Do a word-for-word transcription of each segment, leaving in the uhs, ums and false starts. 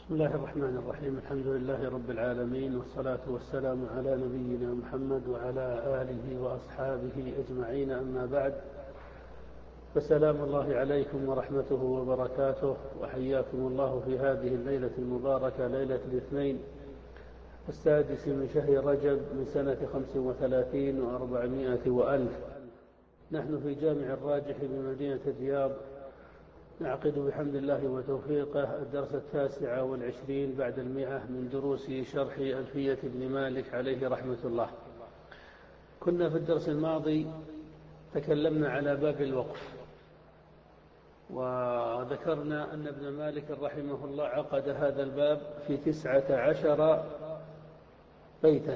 بسم الله الرحمن الرحيم. الحمد لله رب العالمين، والصلاة والسلام على نبينا محمد وعلى آله وأصحابه أجمعين، أما بعد، فسلام الله عليكم ورحمته وبركاته، وحياكم الله في هذه الليلة المباركة، ليلة الاثنين السادس من شهر رجب من سنة خمس وثلاثين وأربعمائة وألف. نحن في جامع الراجح بمدينة الرياض، نعقد بحمد الله وتوفيقه الدرس التاسع والعشرين بعد المئة من دروس شرح ألفية ابن مالك عليه رحمة الله. كنا في الدرس الماضي تكلمنا على باب الوقف، وذكرنا أن ابن مالك رحمه الله عقد هذا الباب في تسعة عشر بيتا،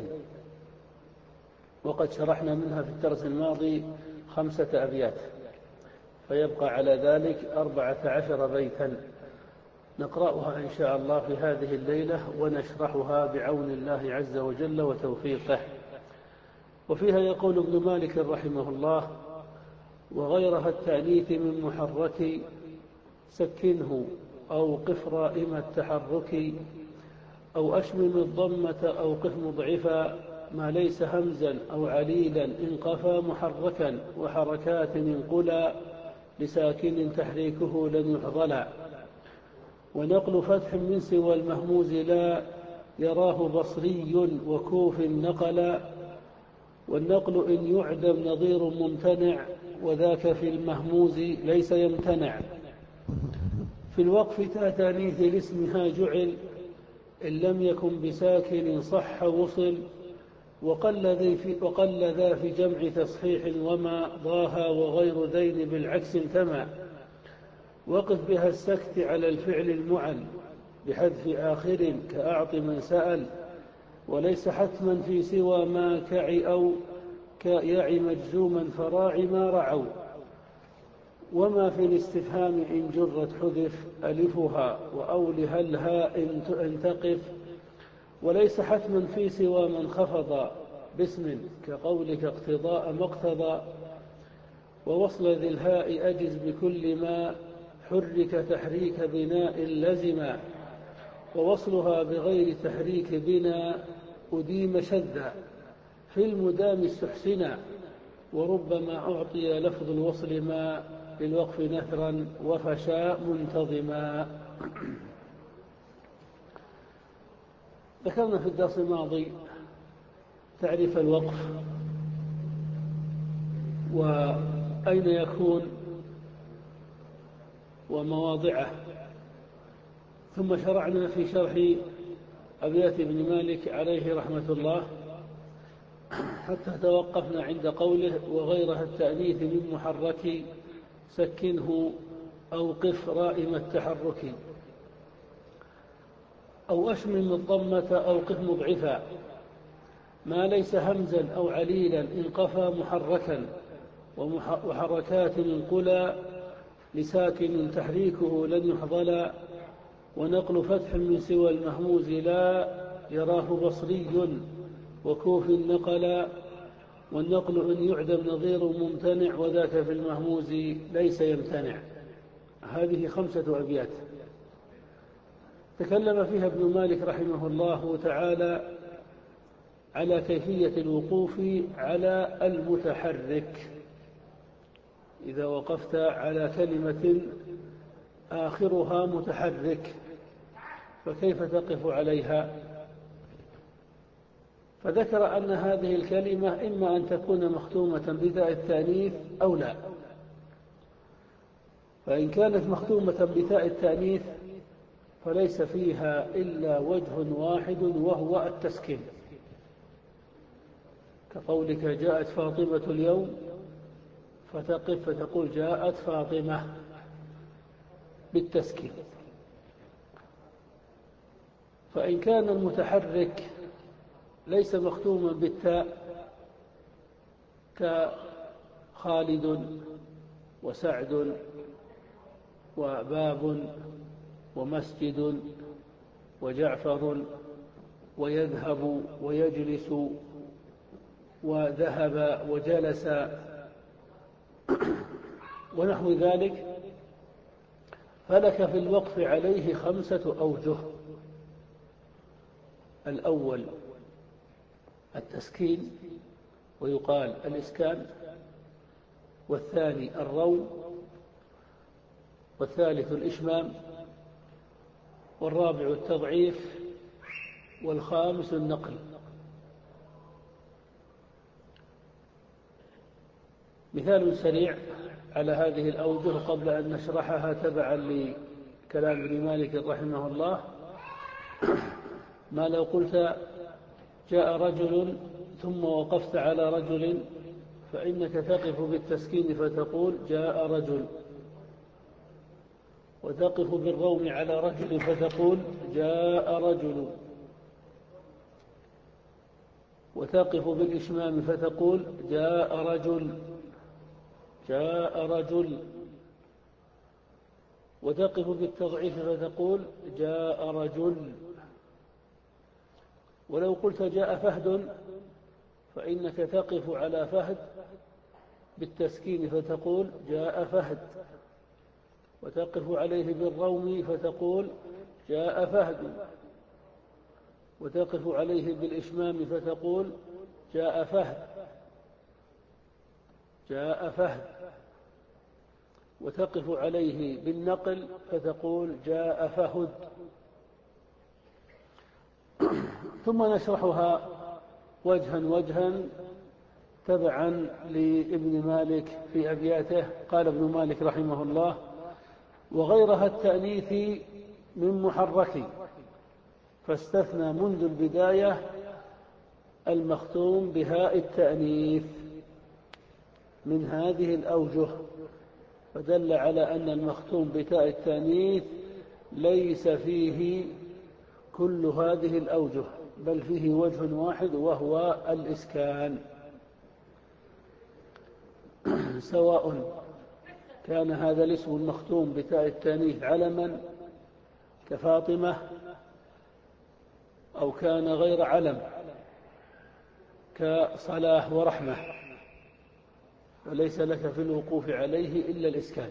وقد شرحنا منها في الدرس الماضي خمسة أبيات، فيبقى على ذلك أربعة عشر بيتا نقرأها إن شاء الله في هذه الليلة، ونشرحها بعون الله عز وجل وتوفيقه. وفيها يقول ابن مالك رحمه الله: وغيرها التأنيث من محرك سكنه، أو قف رائم التحرك، أو أشمم الضمة أو قف مضعفا، ما ليس همزا أو عليلا إن قفا محركا، وحركات انقلا لساكن تحريكه لن يحضلا، ونقل فتح من سوى المهموز لا يراه بصري وكوف نقلا، والنقل إن يعدم نظير ممتنع، وذاك في المهموز ليس يمتنع. في الوقف تأتانيث لاسمها جعل، إن لم يكن بساكن صح وصل، وقل ذي في, وقل ذا في جمع تصحيح وما ضاها، وغير ذين بالعكس انتمى. وقف بها السكت على الفعل المعل بحذف آخر كأعط من سأل، وليس حتما في سوى ما كع أو كيع مجزوما فراع ما رعوا. وما في الاستفهام إن جرت حذف ألفها، وأولها الهاء إن تقف، وليس حتما في سوى من خفض باسم كقولك اقتضاء ما اقتضى. ووصل ذي الهاء أجز بكل ما حرك تحريك بناء لزما، ووصلها بغير تحريك بنا أديم شذا في المدام استحسنا، وربما أعطي لفظ الوصل ما للوقف نثرا وفشاء منتظما. ذكرنا في الدرس الماضي تعريف الوقف وأين يكون ومواضعه، ثم شرعنا في شرح أبيات ابن مالك عليه رحمة الله، حتى توقفنا عند قوله: وغيرها التأنيث من محرك سكنه، أو قف رائم التحرك، أو أشمم الضمة أو قف مضعفا، ما ليس همزا أو عليلا إن قفا محركا، وحركات انقلا لساكن تحريكه لن يحضلا، ونقل فتح من سوى المهموز لا يراه بصري وكوف نقلا، والنقل إن يعدم نظير ممتنع، وذاك في المهموز ليس يمتنع. هذه خمسة أبيات تكلم فيها ابن مالك رحمه الله تعالى على كيفية الوقوف على المتحرك. إذا وقفت على كلمة آخرها متحرك فكيف تقف عليها؟ فذكر أن هذه الكلمة إما أن تكون مختومة بتاء التأنيث أو لا. فإن كانت مختومة بتاء التأنيث فليس فيها إلا وجه واحد، وهو التسكين، كقولك جاءت فاطمة اليوم، فتقف فتقول جاءت فاطمة بالتسكين. فإن كان المتحرك ليس مختوما بالتاء كخالد وسعد وباب ومسجد وجعفر ويذهب ويجلس وذهب وجلس ونحو ذلك، فلك في الوقف عليه خمسة أوجه. الأول التسكين ويقال الإسكان، والثاني الروم، والثالث الإشمام، والرابع التضعيف، والخامس النقل. مثال سريع على هذه الأوجه قبل أن نشرحها تبعا لكلام ابن مالك رحمه الله. ما لو قلت جاء رجل ثم وقفت على رجل، فإنك تقف بالتسكين فتقول جاء رجل، وتقف بالروم على رجل فتقول جاء رجل، وتقف بالإشمام فتقول جاء رجل جاء رجل، وتقف بالتضعيف فتقول جاء رجل. ولو قلت جاء فهد فإنك تقف على فهد بالتسكين فتقول جاء فهد، وتقف عليه بالروم فتقول جاء فهد، وتقف عليه بالإشمام فتقول جاء فهد جاء فهد، وتقف عليه بالنقل فتقول جاء فهد. ثم نشرحها وجها وجها تبعا لابن مالك في أبياته. قال ابن مالك رحمه الله: وغيرها التأنيث من محرك، فاستثنى منذ البداية المختوم بهاء التأنيث من هذه الأوجه، فدل على أن المختوم بتاء التأنيث ليس فيه كل هذه الأوجه، بل فيه وجه واحد وهو الإسكان، سواء كان هذا الاسم المختوم بتاء التأنيث علما كفاطمة، أو كان غير علم كصلاح ورحمة، وليس لك في الوقوف عليه إلا الإسكان.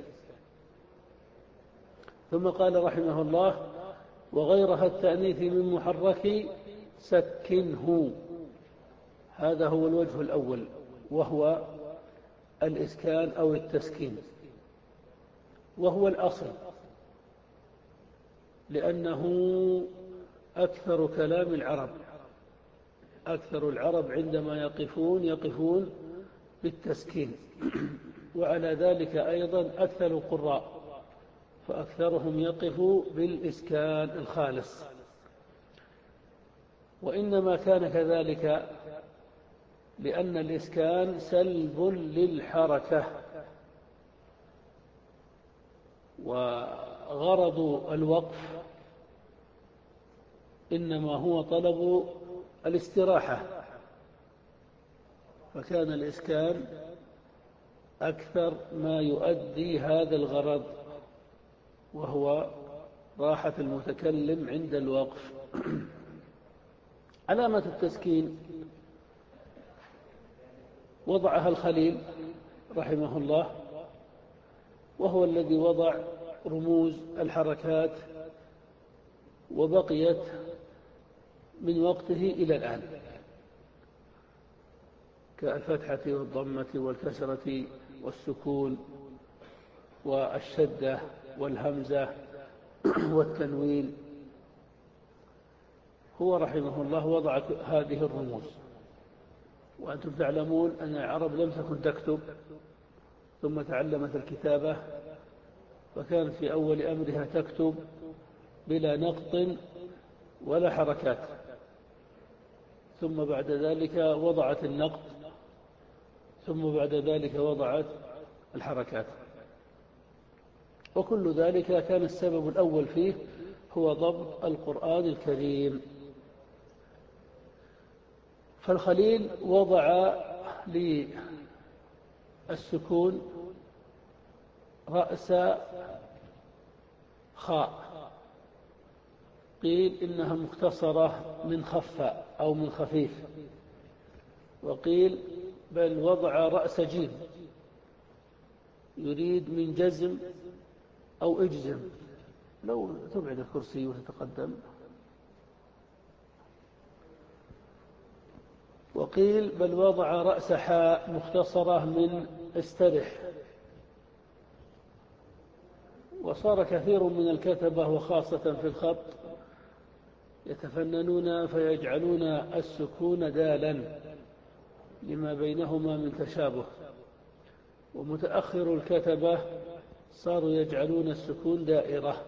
ثم قال رحمه الله: وغيرها التأنيث من محرك سكنه. هذا هو الوجه الأول، وهو الإسكان أو التسكين، وهو الأصل، لأنه أكثر كلام العرب. أكثر العرب عندما يقفون يقفون بالتسكين، وعلى ذلك أيضا أكثر القراء، فأكثرهم يقف بالإسكان الخالص. وإنما كان كذلك لأن الإسكان سلب للحركة، وغرض الوقف إنما هو طلب الاستراحة، فكان الإسكان أكثر ما يؤدي هذا الغرض، وهو راحة المتكلم عند الوقف. علامة التسكين وضعها الخليل رحمه الله، وهو الذي وضع رموز الحركات، وبقيت من وقته إلى الآن، كالفتحة والضمة والكسرة والسكون والشدة والهمزة والتنوين. هو رحمه الله وضع هذه الرموز. وأنتم تعلمون أن العرب لم تكن تكتب، ثم تعلمت الكتابة، فكانت في أول أمرها تكتب بلا نقط ولا حركات، ثم بعد ذلك وضعت النقط، ثم بعد ذلك وضعت الحركات. وكل ذلك كان السبب الأول فيه هو ضبط القرآن الكريم. فالخليل وضع للسكون رأس خاء، قيل إنها مختصرة من خفة أو من خفيف، وقيل بل وضع رأس جيم يريد من جزم أو اجزم. لو تبعد الكرسي وتتقدم. وقيل بل وضع رأس حاء مختصرة من استرح. وصار كثير من الكتبة وخاصة في الخط يتفننون فيجعلون السكون دالا لما بينهما من تشابه، ومتأخر الكتبة صاروا يجعلون السكون دائرة،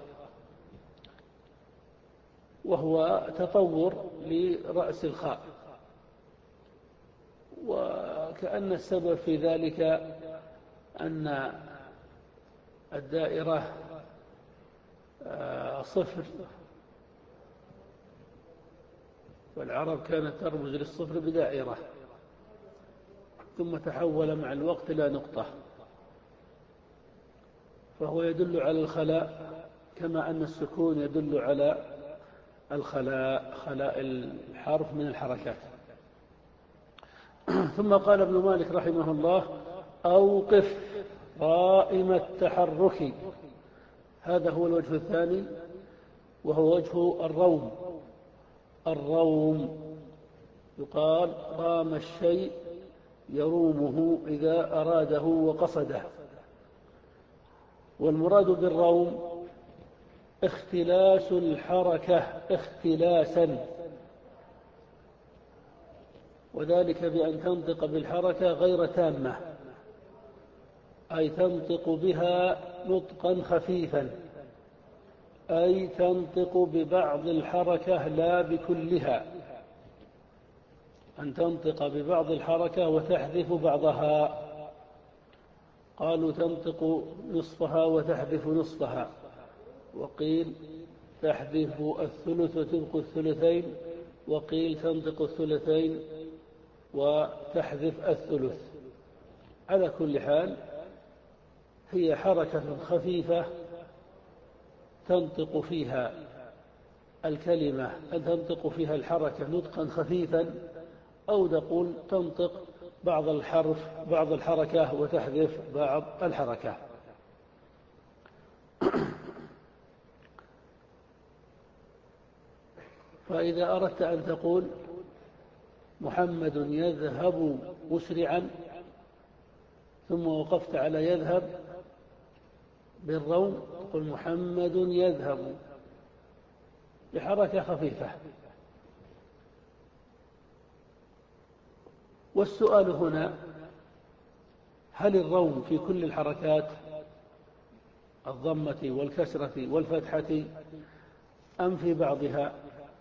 وهو تطور لرأس الخاء. وكأن السبب في ذلك أن الدائرة صفر، والعرب كانت ترمز للصفر بدائرة، ثم تحول مع الوقت إلى نقطة، فهو يدل على الخلاء كما أن السكون يدل على الخلاء، خلاء الحرف من الحركات. ثم قال ابن مالك رحمه الله: أوقف قائم التحرك. هذا هو الوجه الثاني، وهو وجه الروم. الروم يقال رام الشيء يرومه إذا أراده وقصده. والمراد بالروم اختلاس الحركة اختلاسا، وذلك بأن تنطق بالحركة غير تامة، أي تنطق بها نطقا خفيفا، أي تنطق ببعض الحركة لا بكلها، أن تنطق ببعض الحركة وتحذف بعضها. قالوا تنطق نصفها وتحذف نصفها، وقيل تحذف الثلث وتبقى الثلثين، وقيل تنطق الثلثين وتحذف الثلث. على كل حال هي حركة خفيفة تنطق فيها الكلمة، أن تنطق فيها الحركة نطقا خفيفا، أو نقول تنطق بعض الحرف بعض الحركة وتحذف بعض الحركة. فإذا أردت أن تقول محمد يذهب مسرعا، ثم وقفت على يذهب بالروم، تقول محمد يذهب بحركة خفيفة. والسؤال هنا: هل الروم في كل الحركات الضمة والكسرة والفتحة أم في بعضها؟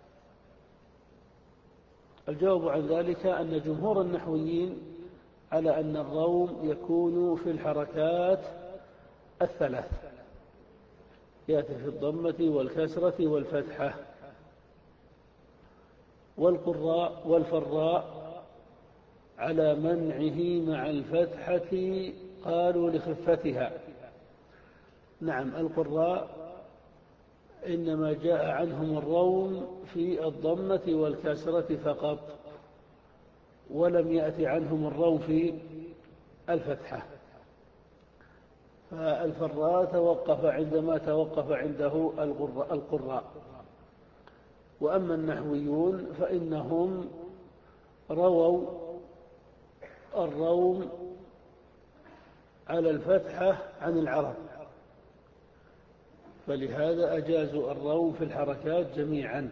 الجواب عن ذلك أن جمهور النحويين على أن الروم يكون في الحركات الثلاث، يأتي في الضمة والكسرة والفتحة. والقراء والفراء على منعه مع الفتحة قالوا لخفتها. نعم، القراء إنما جاء عنهم الروم في الضمة والكسرة فقط، ولم يأتي عنهم الروم في الفتحة. فالفراء توقف عندما توقف عنده القراء. وأما النحويون فإنهم رووا الروم على الفتحة عن العرب، فلهذا أجازوا الروم في الحركات جميعا.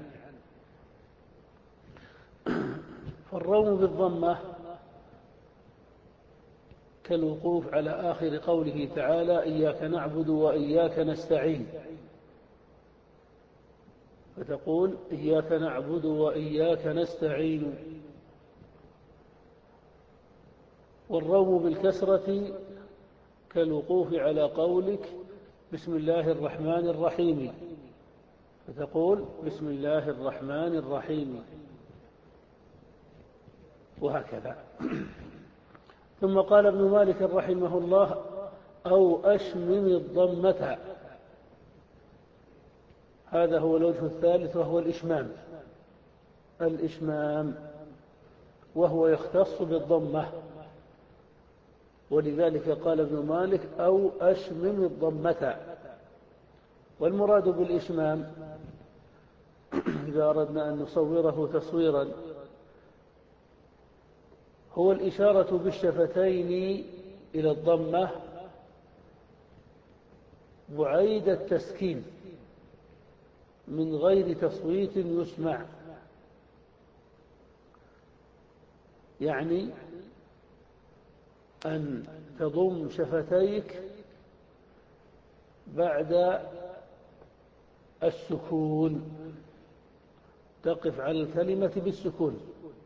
فالروم بالضمة كالوقوف على آخر قوله تعالى: إياك نعبد وإياك نستعين، فتقول إياك نعبد وإياك نستعين. والروم بالكسرة كالوقوف على قولك بسم الله الرحمن الرحيم، فتقول بسم الله الرحمن الرحيم، وهكذا. ثم قال ابن مالك رحمه الله: أو أشمم الضمة. هذا هو الوجه الثالث، وهو الإشمام. الإشمام وهو يختص بالضمة، ولذلك قال ابن مالك: أو أشمم الضمة. والمراد بالإشمام إذا أردنا أن نصوره تصويرا هو الإشارة بالشفتين إلى الضمة بعيد التسكين من غير تصويت يسمع، يعني أن تضم شفتيك بعد السكون، تقف على الكلمة بالسكون،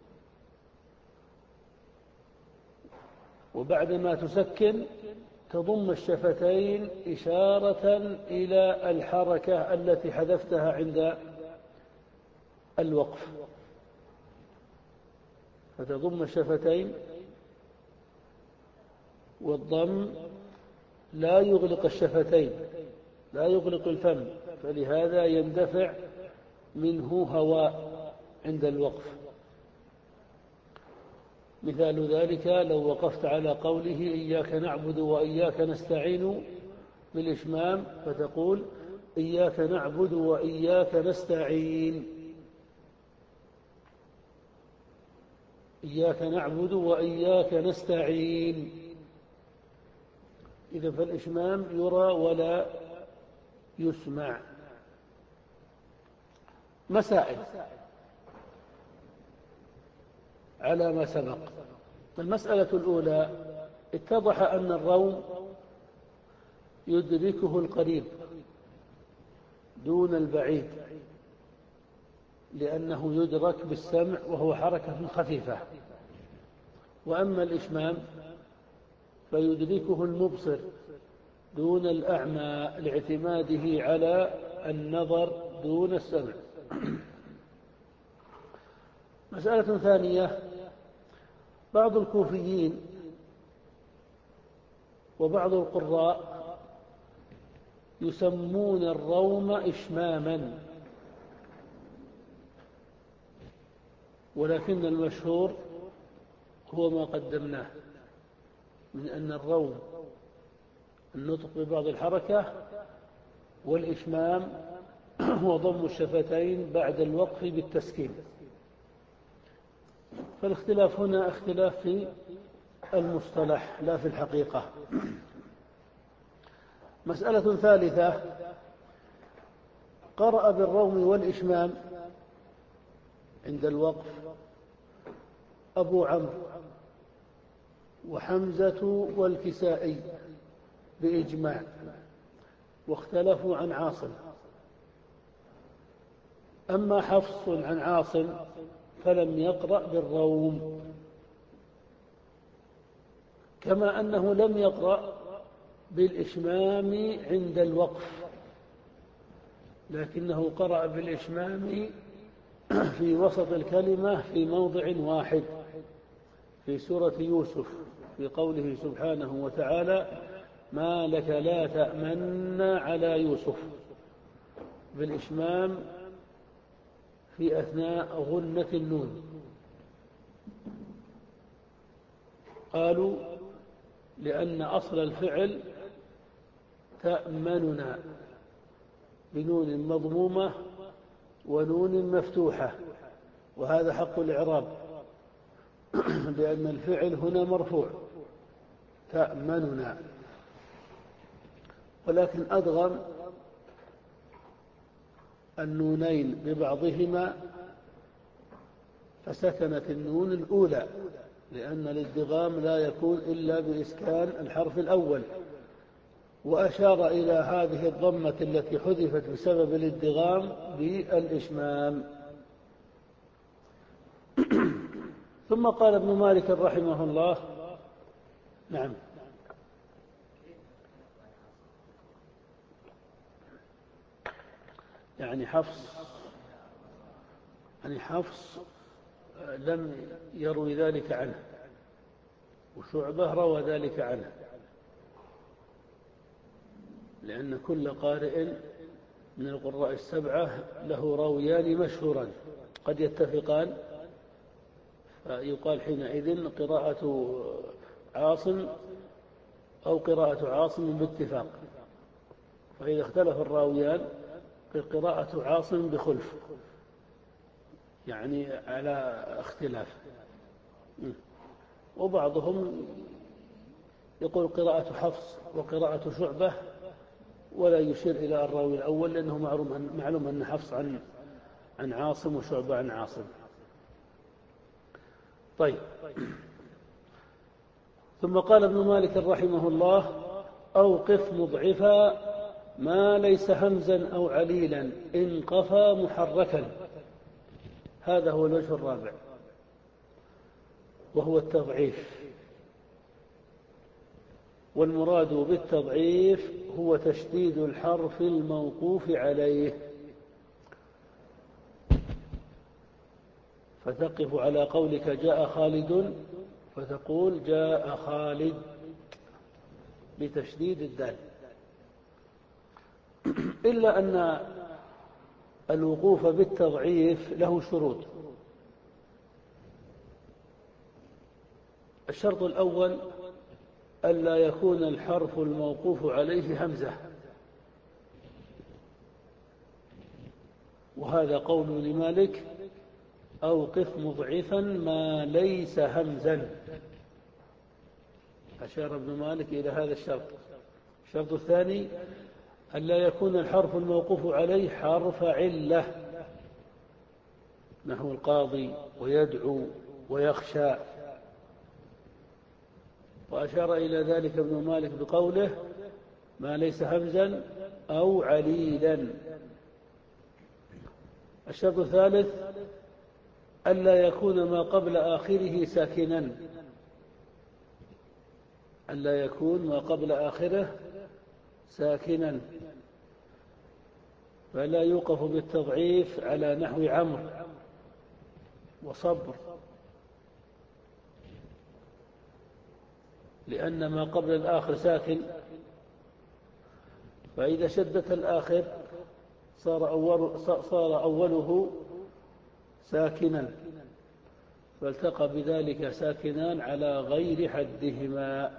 وبعدما تسكن تضم الشفتين إشارة إلى الحركة التي حذفتها عند الوقف، فتضم الشفتين، والضم لا يغلق الشفتين، لا يغلق الفم، فلهذا يندفع منه هواء عند الوقف. مثال ذلك لو وقفت على قوله إياك نعبد وإياك نستعين بالإشمام، فتقول إياك نعبد وإياك نستعين، إياك نعبد وإياك نستعين. إذا فالإشمام يرى ولا يسمع. مسائل على ما سبق. المسألة الأولى: اتضح أن الروم يدركه القريب دون البعيد، لأنه يدرك بالسمع وهو حركة خفيفة، وأما الإشمام فيدركه المبصر دون الأعمى لاعتماده على النظر دون السمع. مسألة ثانية: بعض الكوفيين وبعض القراء يسمون الروم إشماما، ولكن المشهور هو ما قدمناه من أن الروم النطق ببعض الحركة، والإشمام هو ضم الشفتين بعد الوقف بالتسكين. فالاختلاف هنا اختلاف في المصطلح لا في الحقيقة. مسألة ثالثة: قرأ بالروم والإشمام عند الوقف أبو عمرو وحمزة والكسائي بإجماع، واختلفوا عن عاصم. أما حفص عن عاصم فلم يقرأ بالروم، كما أنه لم يقرأ بالإشمام عند الوقف، لكنه قرأ بالإشمام في وسط الكلمة في موضع واحد في سورة يوسف، في قوله سبحانه وتعالى: ما لك لا تأمن على يوسف، بالإشمام في أثناء غنة النون. قالوا لأن أصل الفعل تأمننا بنون مضمومة ونون مفتوحة، وهذا حق الإعراب، لأن الفعل هنا مرفوع تأمننا، ولكن أدغم النونين ببعضهما فسكنت النون الأولى، لأن الادغام لا يكون إلا بإسكان الحرف الأول، وأشار إلى هذه الضمة التي حذفت بسبب الادغام بالإشمام. ثم قال ابن مالك رحمه الله: نعم، يعني حفص يعني حفص لم يروي ذلك عنه، وشعبة روى ذلك عنه، لأن كل قارئ من القراء السبعة له راويان مشهوران قد يتفقان، فيقال حينئذ قراءة عاصم أو قراءة عاصم باتفاق، فإذا اختلف الراويان قراءة عاصم بخلف، يعني على اختلاف. وبعضهم يقول قراءة حفص وقراءة شعبة ولا يشير إلى الراوي الأول، لأنه معلوم معلوم أن حفص عن عن عاصم وشعبة عن عاصم. طيب. ثم قال ابن مالك رحمه الله: أوقف مضعفا ما ليس همزا أو عليلا إن قفى محركا. هذا هو الوجه الرابع، وهو التضعيف. والمراد بالتضعيف هو تشديد الحرف الموقوف عليه، فتقف على قولك جاء خالد فتقول جاء خالد بتشديد الدال. إلا أن الوقوف بالتضعيف له شروط. الشرط الأول ألا يكون الحرف الموقوف عليه همزة، وهذا قول لمالك: أوقف مضعفا ما ليس همزا. أشار ابن مالك إلى هذا الشرط. الشرط الثاني ألا يكون الحرف الموقوف عليه حرف علة، نحو القاضي ويدعو ويخشى. وأشار إلى ذلك ابن مالك بقوله: ما ليس همزا أو عليلا. الشرط الثالث ألا يكون ما قبل آخره ساكنا، ألا يكون ما قبل آخره ساكنا، فلا يوقف بالتضعيف على نحو عمرو وصبر، لأن ما قبل الآخر ساكن، فإذا شدت الآخر صار أول صار أوله ساكنا، فالتقى بذلك ساكنان على غير حدهما.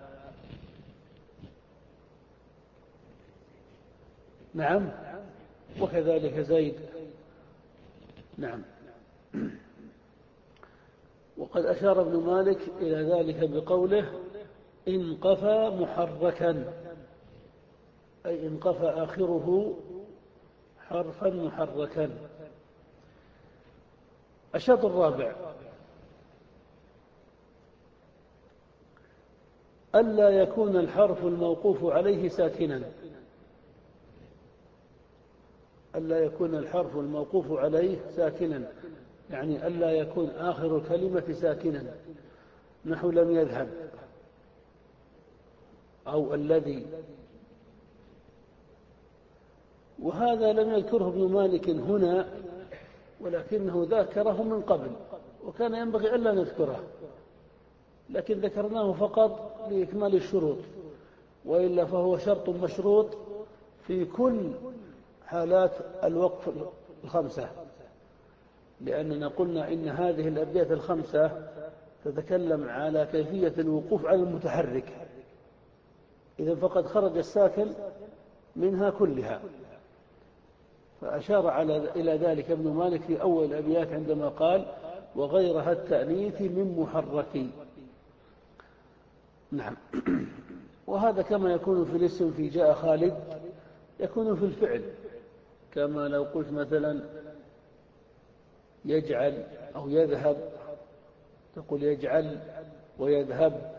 نعم، وكذلك زيد. نعم. وقد أشار ابن مالك إلى ذلك بقوله: إن قفى محركا، أي إن قفى آخره حرفا محركا. الشرط الرابع ألا يكون الحرف الموقوف عليه ساكنا، ألا يكون الحرف الموقوف عليه ساكنا، يعني ألا يكون آخر الكلمة ساكنا، نحو لم يذهب أو الذي. وهذا لم يذكره ابن مالك هنا، ولكنه ذكره من قبل، وكان ينبغي ألا نذكره، لكن ذكرناه فقط لإكمال الشروط، وإلا فهو شرط مشروط في كل حالات الوقف الخمسة، لأننا قلنا إن هذه الأبيات الخمسة تتكلم على كيفية الوقوف على المتحرك، إذن فقد خرج الساكن منها كلها. فأشار على إلى ذلك ابن مالك في أول الأبيات عندما قال: وغيرها التأنيث من محرك. نعم. وهذا كما يكون في الاسم في جاء خالد يكون في الفعل، كما لو قلت مثلا يجعل أو يذهب، تقول يجعل ويذهب.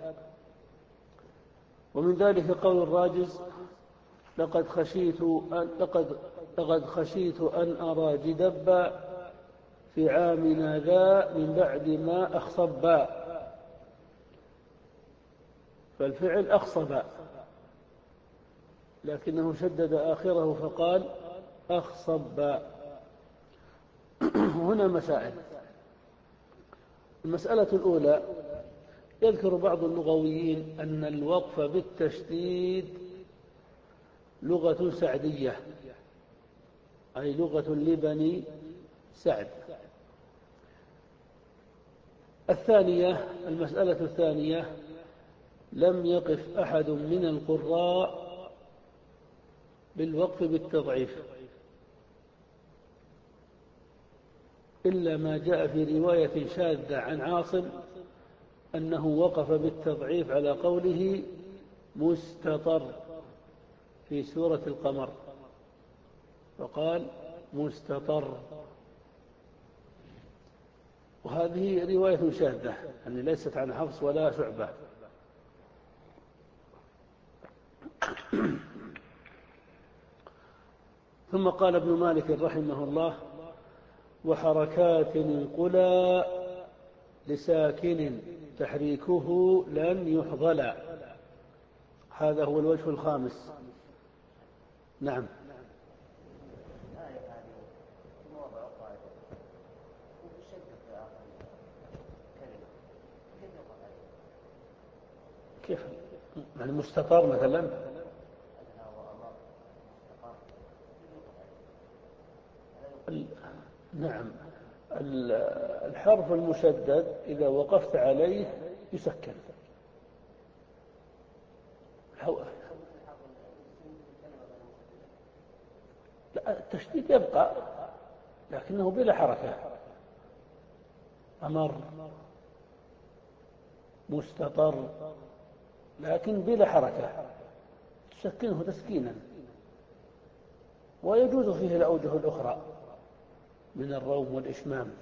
ومن ذلك قول الراجز: لقد خشيت أن لقد لقد خشيت أن أرى جدبا في عامنا ذا من بعد ما أخصبا. فالفعل أخصب، لكنه شدد آخره فقال أخصب. هنا مسائل. المسألة الأولى: يذكر بعض اللغويين أن الوقف بالتشديد لغة سعدية، أي لغة لبني سعد. الثانية، المسألة الثانية: لم يقف أحد من القراء بالوقف بالتضعيف إلا ما جاء في رواية شاذة عن عاصم أنه وقف بالتضعيف على قوله مستطر في سورة القمر، فقال مستطر، وهذه رواية شاذة يعني ليست عن حفص ولا شعبة. ثم قال ابن مالك رحمه الله: وحركات انقلا لساكن تحريكه لن يحضل. هذا هو الوجه الخامس. نعم. كيف يعني مستطر مثلا؟ نعم، الحرف المشدد إذا وقفت عليه يسكن. لا، التشديد يبقى لكنه بلا حركة. أمر، مستطر، لكن بلا حركة، تسكنه تسكينا. ويجوز فيه الأوجه الأخرى من الروم والإشمام،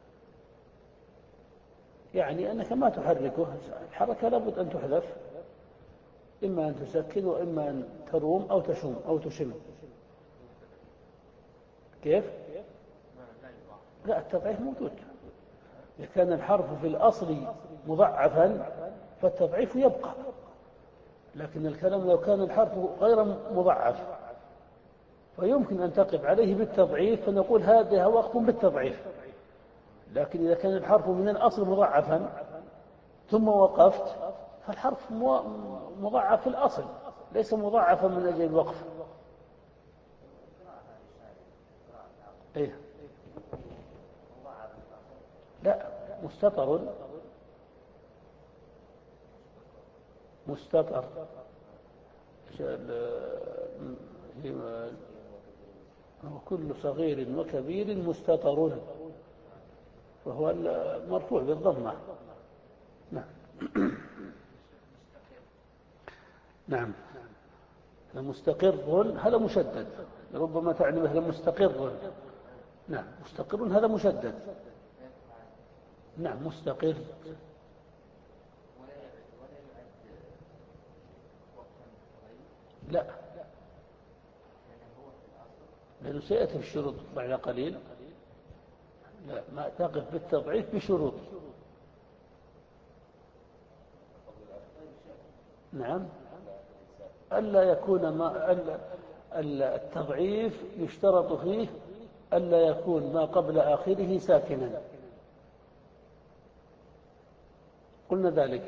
يعني أنك ما تحركه، الحركة لابد أن تحذف، إما أن تسكن وإما أن تروم أو تشم أو تشم. كيف؟ لا، التضعيف موجود. إذا كان الحرف في الأصل مضعفا فالتضعيف يبقى، لكن الكلام لو كان الحرف غير مضعف فيمكن أن تقف عليه بالتضعيف فنقول هذا وقف بالتضعيف. لكن إذا كان الحرف من الأصل مضعفا ثم وقفت فالحرف مضعف في الأصل، ليس مضعفا من أجل الوقف. إيه؟ لا، مستطر، مستطر وكل صغير وكبير مستطر، وهو مرفوع بالضمة. نعم. نعم. مستقر هذا مشدد، ربما تعني مثلا مستقر. نعم، مستقر هذا مشدد. نعم، مستقر. لا، لأنه سيأتي في الشروط بعد قليل. لا، ما تقف بالتضعيف بشروط. نعم، ألا يكون ما ألا التضعيف يشترط فيه ألا يكون ما قبل آخره ساكنا. قلنا ذلك.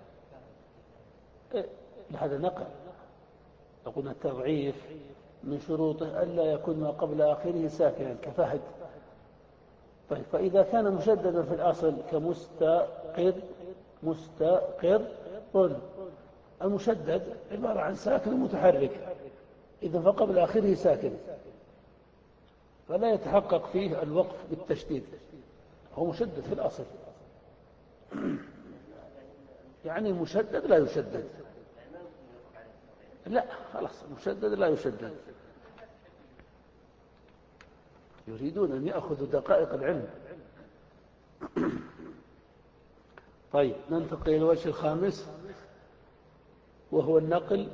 إيه؟ هذا نقل. قلنا التضعيف من شروطه ألا يكون ما قبل آخره ساكنا كفهد. طيب، فإذا كان مشددا في الأصل كمستقر، مستقر، المشدد عبارة عن ساكن متحرك، إذا فقبل آخره ساكن فلا يتحقق فيه الوقف بالتشديد، هو مشدد في الأصل. يعني المشدد لا يشدد. لا، خلاص، المشدد لا يشدد. يريدون أن يأخذوا دقائق العلم. طيب، ننتقل إلى الوجه الخامس وهو النقل.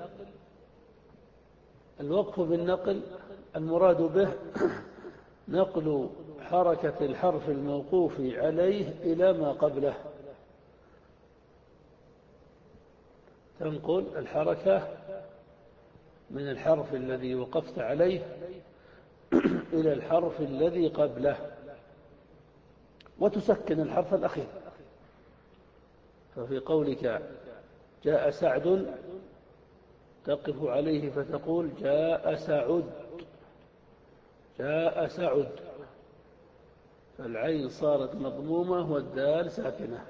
الوقف بالنقل المراد به نقل حركة الحرف الموقوف عليه إلى ما قبله. تنقل الحركة من الحرف الذي وقفت عليه إلى الحرف الذي قبله، وتسكن الحرف الأخير. ففي قولك جاء سعد تقف عليه فتقول جاء سعد، جاء سعد، فالعين صارت مضمومة والدال ساكنة.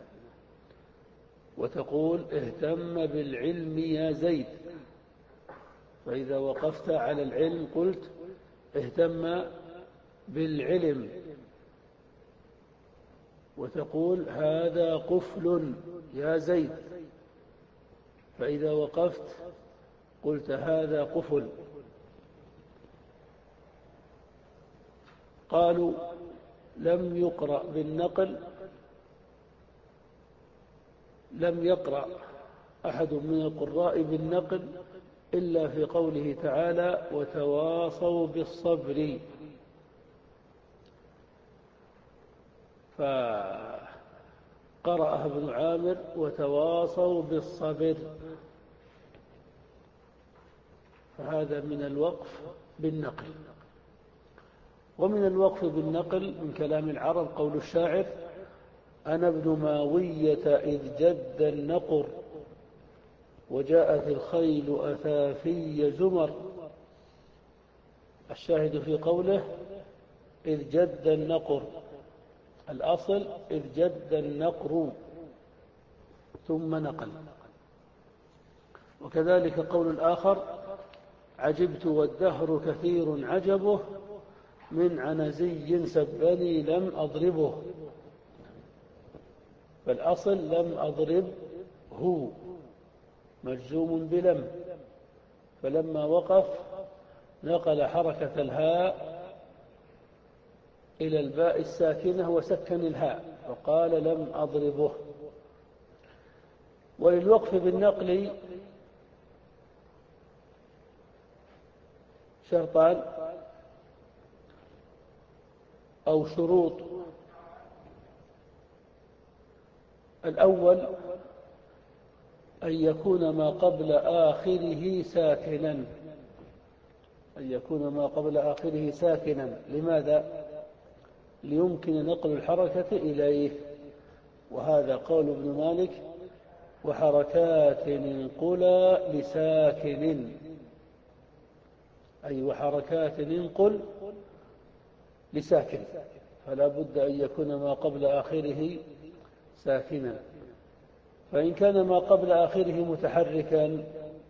وتقول اهتم بالعلم يا زيد، فإذا وقفت على العلم قلت اهتم بالعلم. وتقول هذا قفل يا زيد، فإذا وقفت قلت هذا قفل. قالوا لم يقرأ بالنقل، لم يقرأ أحد من القراء بالنقل إلا في قوله تعالى وتواصوا بالصبر، فقرأها ابن عامر وتواصوا بالصبر، فهذا من الوقف بالنقل. ومن الوقف بالنقل من كلام العرب قول الشاعر أنا ابن ماوية إذ جد النقر وجاءت الخيل أثافي زمر. الشاهد في قوله إذ جد النقر، الأصل إذ جد النقر ثم نقل. وكذلك قول الآخر عجبت والدهر كثير عجبه من عنزي سبني لم أضربه، فالأصل لم أضربه مجزوم بلم، فلما وقف نقل حركة الهاء إلى الباء الساكنة وسكن الهاء فقال لم أضربه. وللوقف بالنقل شرطان أو شروط. الأول أن يكون ما قبل آخره ساكنا، أن يكون ما قبل آخره ساكنا. لماذا؟ ليمكن نقل الحركة إليه، وهذا قول ابن مالك وحركات انقلا لساكن، أي وحركات انقل لساكن، فلا بد أن يكون ما قبل آخره ساكنا. فإن كان ما قبل آخره متحركا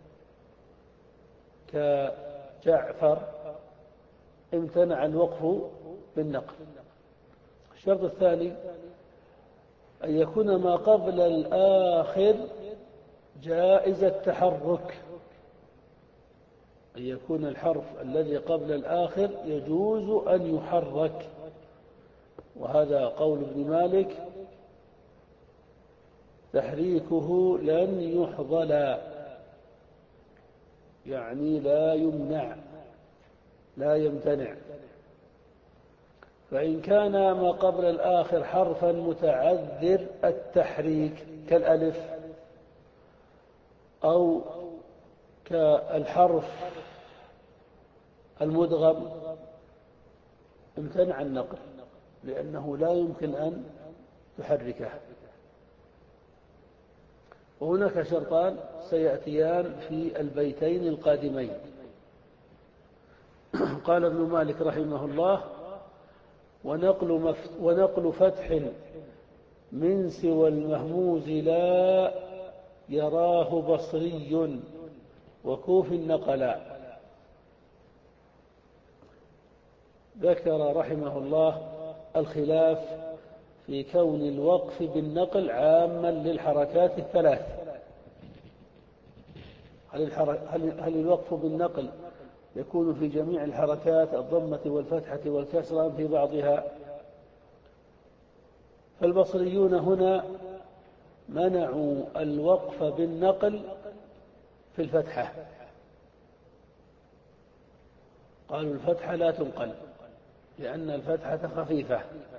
كجعفر امتنع الوقف بالنقل. الشرط الثاني أن يكون ما قبل الآخر جائز التحرك، أن يكون الحرف الذي قبل الآخر يجوز أن يحرك، وهذا قول ابن مالك تحريكه لن يحظل، يعني لا يمنع لا يمتنع. فإن كان ما قبل الآخر حرفا متعذر التحريك كالألف أو كالحرف المدغم امتنع النقل، لأنه لا يمكن أن تحركه. وهناك شرطان سيأتيان في البيتين القادمين. قال ابن مالك رحمه الله ونقل, ونقل فتح من سوى المهموز لا يراه بصري وكوف نقلا. ذكر رحمه الله الخلاف في كون الوقف بالنقل عاما للحركات الثلاث. هل, هل الوقف بالنقل يكون في جميع الحركات الضمة والفتحة والكسرة في بعضها؟ فالبصريون هنا منعوا الوقف بالنقل في الفتحة، قالوا الفتحة لا تنقل لأن الفتحة خفيفة.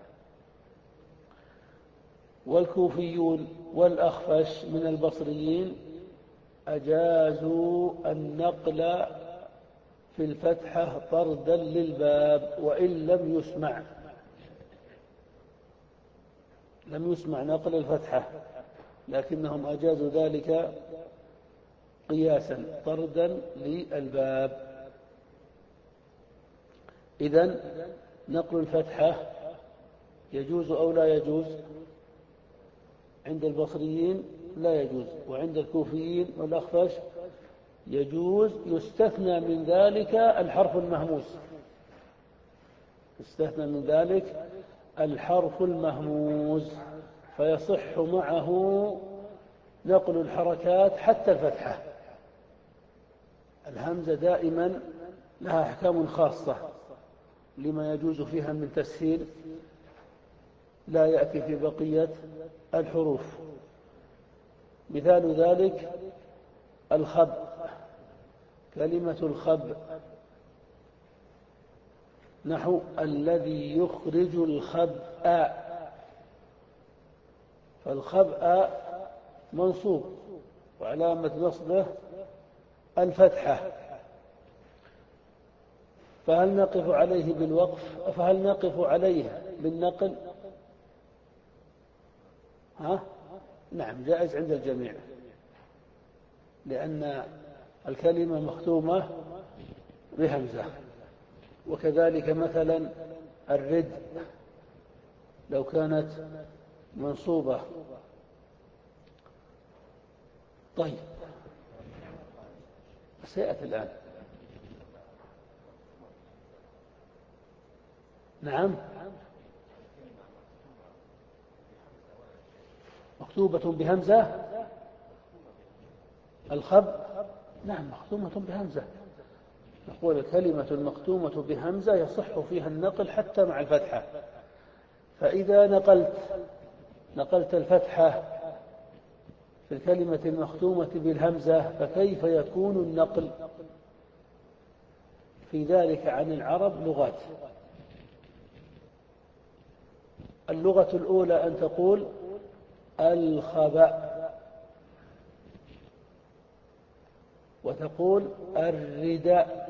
والكوفيون والأخفش من البصريين أجازوا النقل في الفتحة طردا للباب وإن لم يسمع لم يسمع نقل الفتحة، لكنهم أجازوا ذلك قياسا طردا للباب. إذن نقل الفتحة يجوز أو لا يجوز؟ عند البصريين لا يجوز، وعند الكوفيين والأخفش يجوز، يستثنى من ذلك الحرف المهموس، يستثنى من ذلك الحرف المهموز، فيصح معه نقل الحركات حتى الفتحة. الهمزة دائما لها أحكام خاصة لما يجوز فيها من تسهيل لا يأتي في بقية الحروف. مثال ذلك الخب، كلمة الخب نحو الذي يخرج الخبأ، فالخبأ منصوب وعلامة نصبه الفتحة، فهل نقف عليه بالوقف فهل نقف عليه بالنقل؟ ها؟ نعم، جائز عند الجميع، لأن الكلمة مختومة بهمزة. وكذلك مثلا الرد لو كانت منصوبة. طيب، سيأتي الآن. نعم، مكتوبة بهمزة الخب، نعم مختومة بهمزة. نقول الكلمة المختومة بهمزة يصح فيها النقل حتى مع الفتحة. فإذا نقلت نقلت الفتحة في الكلمة المختومة بالهمزة فكيف يكون النقل؟ في ذلك عن العرب لغات. اللغة الأولى أن تقول الخبأ، وتقول الرداء،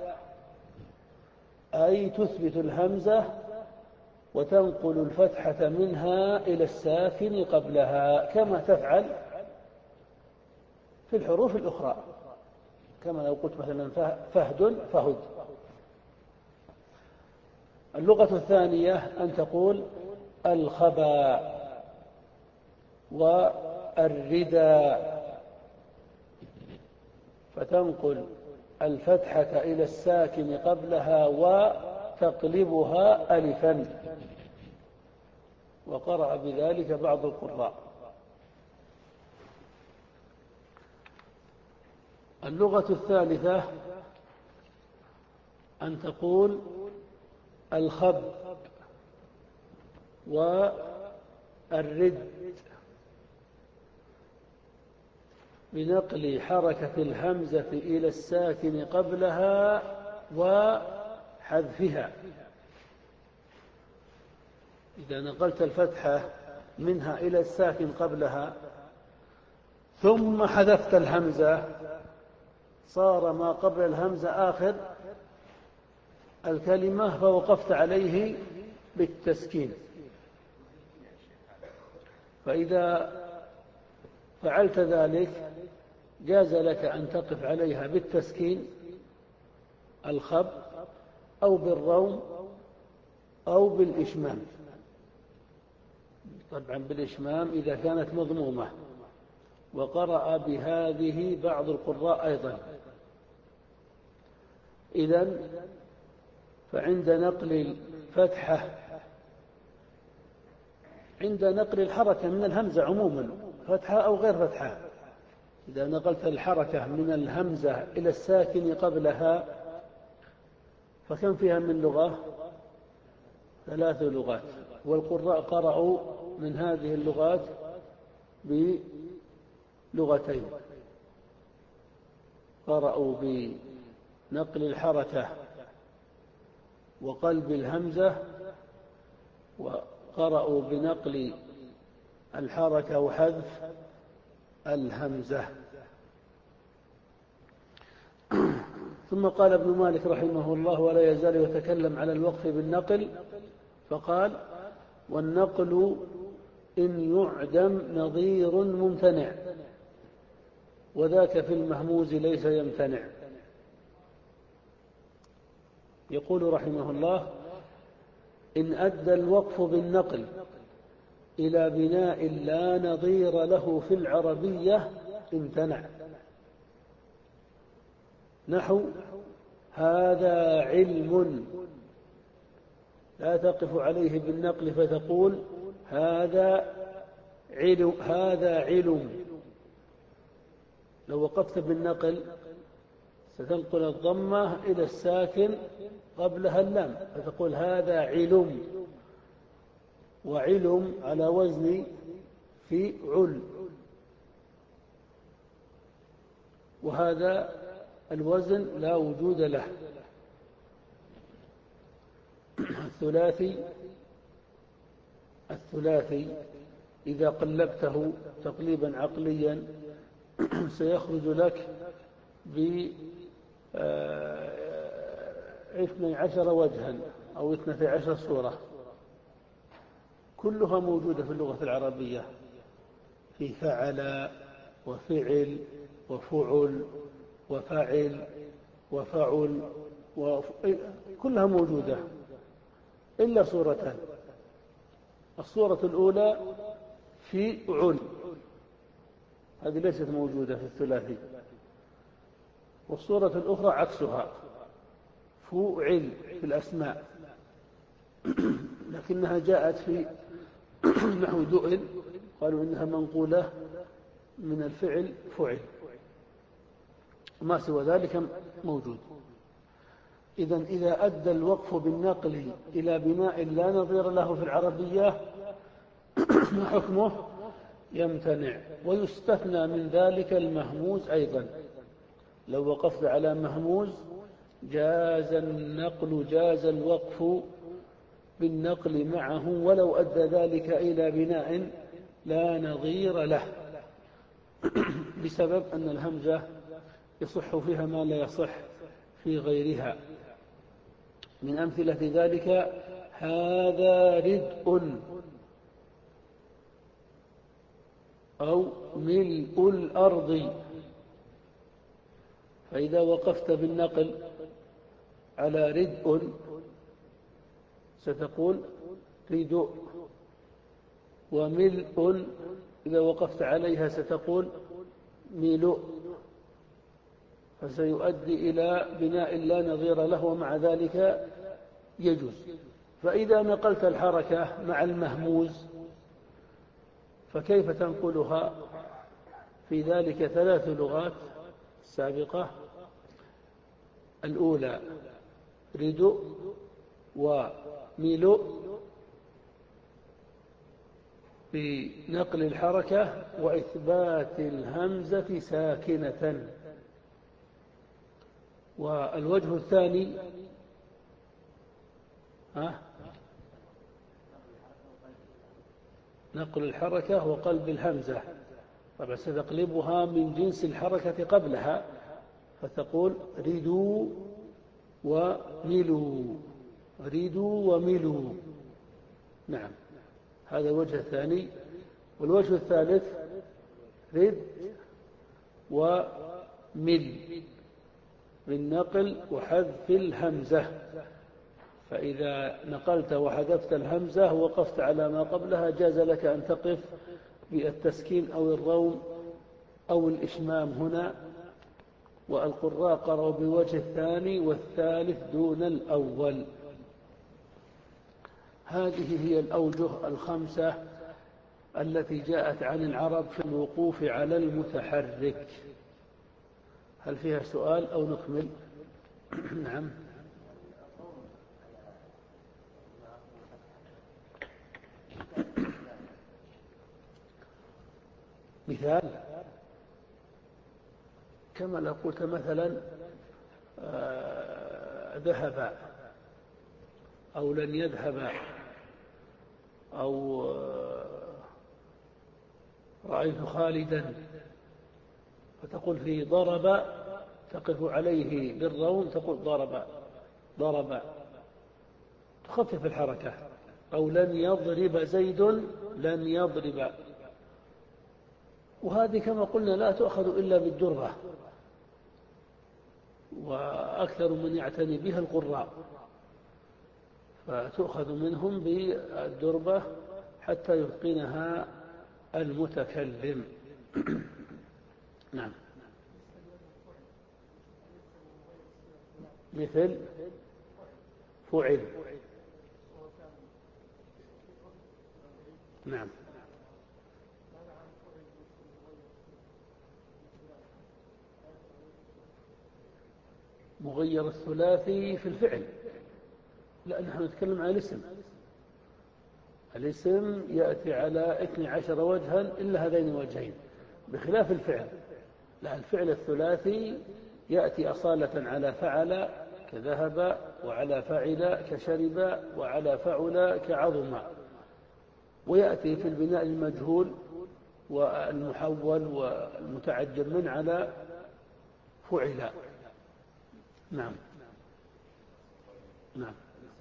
أي تثبت الهمزة وتنقل الفتحة منها إلى الساكن قبلها، كما تفعل في الحروف الأخرى، كما لو قلت مثلا فهد فهد. اللغة الثانية أن تقول الخبا والرداء، فتنقل الفتحة إلى الساكن قبلها وتقلبها ألفا، وقرأ بذلك بعض القراء. اللغة الثالثة أن تقول الخب والرد بنقل حركة الهمزة إلى الساكن قبلها وحذفها. إذا نقلت الفتحة منها إلى الساكن قبلها ثم حذفت الهمزة صار ما قبل الهمزة آخر الكلمة، فوقفت عليه بالتسكين. فإذا فعلت ذلك جاز لك أن تقف عليها بالتسكين الخب، أو بالروم، أو بالإشمام. طبعا بالإشمام إذا كانت مضمومة، وقرأ بهذه بعض القراء أيضا. إذن فعند نقل الفتحة، عند نقل الحركة من الهمزة عموما فتحة أو غير فتحة، إذا نقلت الحركة من الهمزة إلى الساكن قبلها فكم فيها من لغة؟ ثلاث لغات. والقراء قرأوا من هذه اللغات بلغتين، قرأوا بنقل الحركة وقلب الهمزة، وقرأوا بنقل الحركة وحذف الهمزة. ثم قال ابن مالك رحمه الله: ولا يزال يتكلم على الوقف بالنقل، فقال: والنقل إن يعدم نظير ممتنع، وذاك في المهموز ليس يمتنع. يقول رحمه الله: إن أدى الوقف بالنقل إلى بناء لا نظير له في العربية امتنع، نحو هذا علم لا تقف عليه بالنقل فتقول هذا علم هذا علم. لو وقفت بالنقل ستنقل الضمة إلى الساكن قبلها اللام فتقول هذا علم، وعلم على وزن فعل، وهذا الوزن لا وجود له. الثلاثي الثلاثي إذا قلبته تقليبا عقليا سيخرج لك ب اثني عشر وجها أو اثنتي عشر صورة، كلها موجودة في اللغة العربية، في فعل وفعل وفعل وفعل وفعل وف... كلها موجودة إلا صورتان. الصورة الأولى في عل، هذه ليست موجودة في الثلاثي، والصورة الأخرى عكسها فعل في الأسماء، لكنها جاءت في نحو دؤل قالوا إنها منقولة من الفعل فعل، وما سوى ذلك موجود. إذن إذا أدى الوقف بالنقل إلى بناء لا نظير له في العربية ما حكمه؟ يمتنع. ويستثنى من ذلك المهموز أيضا، لو وقفت على مهموز جاز النقل جاز الوقف بالنقل معه ولو أدى ذلك إلى بناء لا نظير له، بسبب أن الهمزة يصح فيها ما لا يصح في غيرها. من أمثلة ذلك هذا ردء أو ملء الأرض، فإذا وقفت بالنقل على ردء ستقول ردء، وملء إذا وقفت عليها ستقول ملء، فسيؤدي إلى بناء لا نظير له، ومع ذلك يجوز. فإذا نقلت الحركة مع المهموز فكيف تنقلها؟ في ذلك ثلاث لغات سابقة: الأولى ردء وملء بنقل الحركة وإثبات الهمزة ساكنة، والوجه الثاني ها نقل الحركة وقلب الهمزة، طبعا ستقلبها من جنس الحركة قبلها فتقول ردوا وملوا، ردوا وملوا. نعم، هذا الوجه الثاني. والوجه الثالث رد ومل بالنقل وحذف الهمزة، فإذا نقلت وحذفت الهمزة ووقفت على ما قبلها جاز لك أن تقف بالتسكين أو الروم أو الإشمام هنا، والقراء قرأوا بالوجه الثاني والثالث دون الأول. هذه هي الأوجه الخمسة التي جاءت عن العرب في الوقوف على المتحرك. هل فيها سؤال أو نكمل؟ نعم. مثال كما لو قلت مثلا آه ذهب أو لن يذهب، أو آه رأيت خالدا، فتقول في ضرب تقف عليه بالروم تقول ضرب ضرب، تخفف الحركة. أو لن يضرب زيد لن يضرب، وهذه كما قلنا لا تؤخذ إلا بالدربة، وأكثر من يعتني بها القراء، فتؤخذ منهم بالدربة حتى يتقنها المتكلم. نعم. مثل فعل نعم. مغير الثلاثي في الفعل، لا نحن نتكلم عن الاسم. الاسم يأتي على اثني عشر وجها إلا هذين الوجهين، بخلاف الفعل. لا، الفعل الثلاثي يأتي أصالة على فعل كذهب، وعلى فعل كشرب، وعلى فعل كعظم، ويأتي في البناء المجهول والمحول والمتعجب من على فعل. نعم. نعم.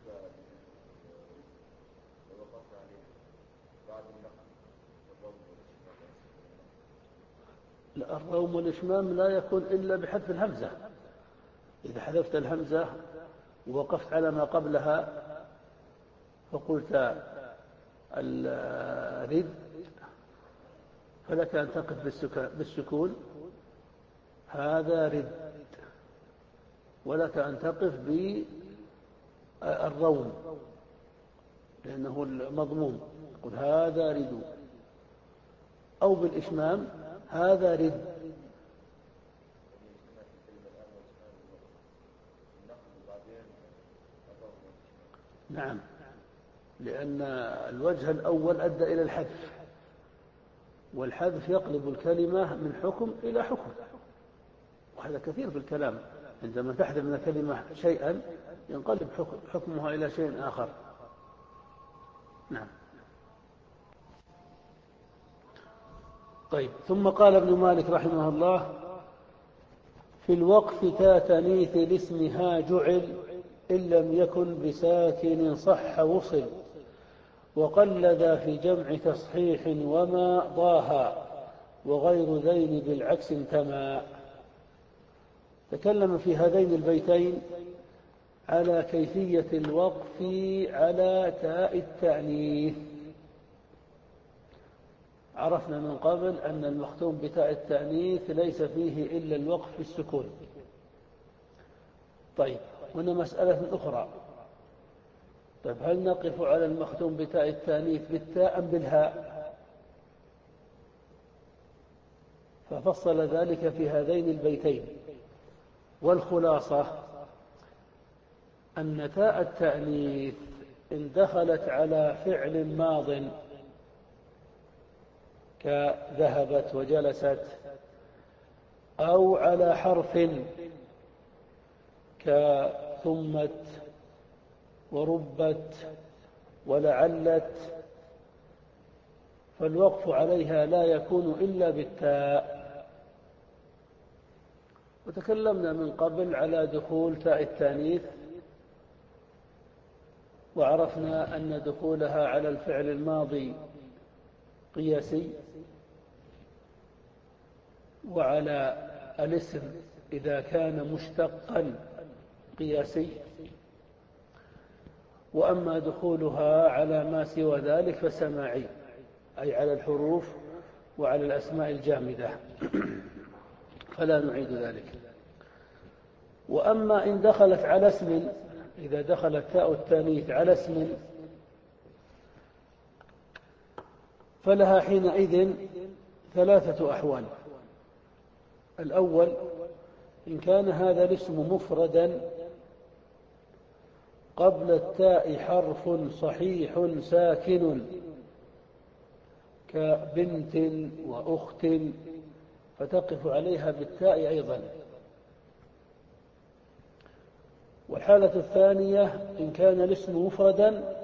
لا، الروم والإشمام لا يكون إلا بحذف الهمزة. إذا حذفت الهمزة ووقفت على ما قبلها فقلت الرد، فلك أن تقف بالسكون هذا رد، ولك أن تقف بالروم لأنه المضموم، قل هذا رد، أو بالإشمام هذا رد. نعم، لأن الوجه الأول أدى إلى الحذف، والحذف يقلب الكلمة من حكم إلى حكم، وهذا كثير في الكلام. عندما تحذف من الكلمة شيئا ينقلب حكمها إلى شيء آخر. نعم. طيب، ثم قال ابن مالك رحمه الله: في الوقف تا تانيث الاسم ها جعل، إن لم يكن بساكن صح وصل، وقل ذا في جمع تصحيح وما ضاها، وغير ذين بالعكس انتمى. تكلم في هذين البيتين على كيفية الوقف على تاء التأنيث. عرفنا من قبل أن المختوم بتاء التأنيث ليس فيه إلا الوقف بالسكون. طيب، هنا مسألة أخرى. طيب، هل نقف على المختوم بتاء التأنيث بالتاء أم بالهاء؟ ففصل ذلك في هذين البيتين، والخلاصة أن تاء التأنيث إن دخلت على فعل ماض كذهبت وجلست، أو على حرف كثمت وربت ولعلت، فالوقف عليها لا يكون إلا بالتاء. وتكلمنا من قبل على دخول تاء التانيث، وعرفنا أن دخولها على الفعل الماضي قياسي، وعلى الاسم إذا كان مشتقا قياسي، وأما دخولها على ما سوى ذلك فسماعي، أي على الحروف وعلى الأسماء الجامدة، فلا نعيد ذلك. وأما إن دخلت على اسم، إذا دخلت تاء التانيث على اسم فلها حينئذ ثلاثة أحوال. الأول: إن كان هذا الاسم مفردا قبل التاء حرف صحيح ساكن كبنت وأخت، فتقف عليها بالتاء أيضا. والحالة الثانية: إن كان الاسم مفردا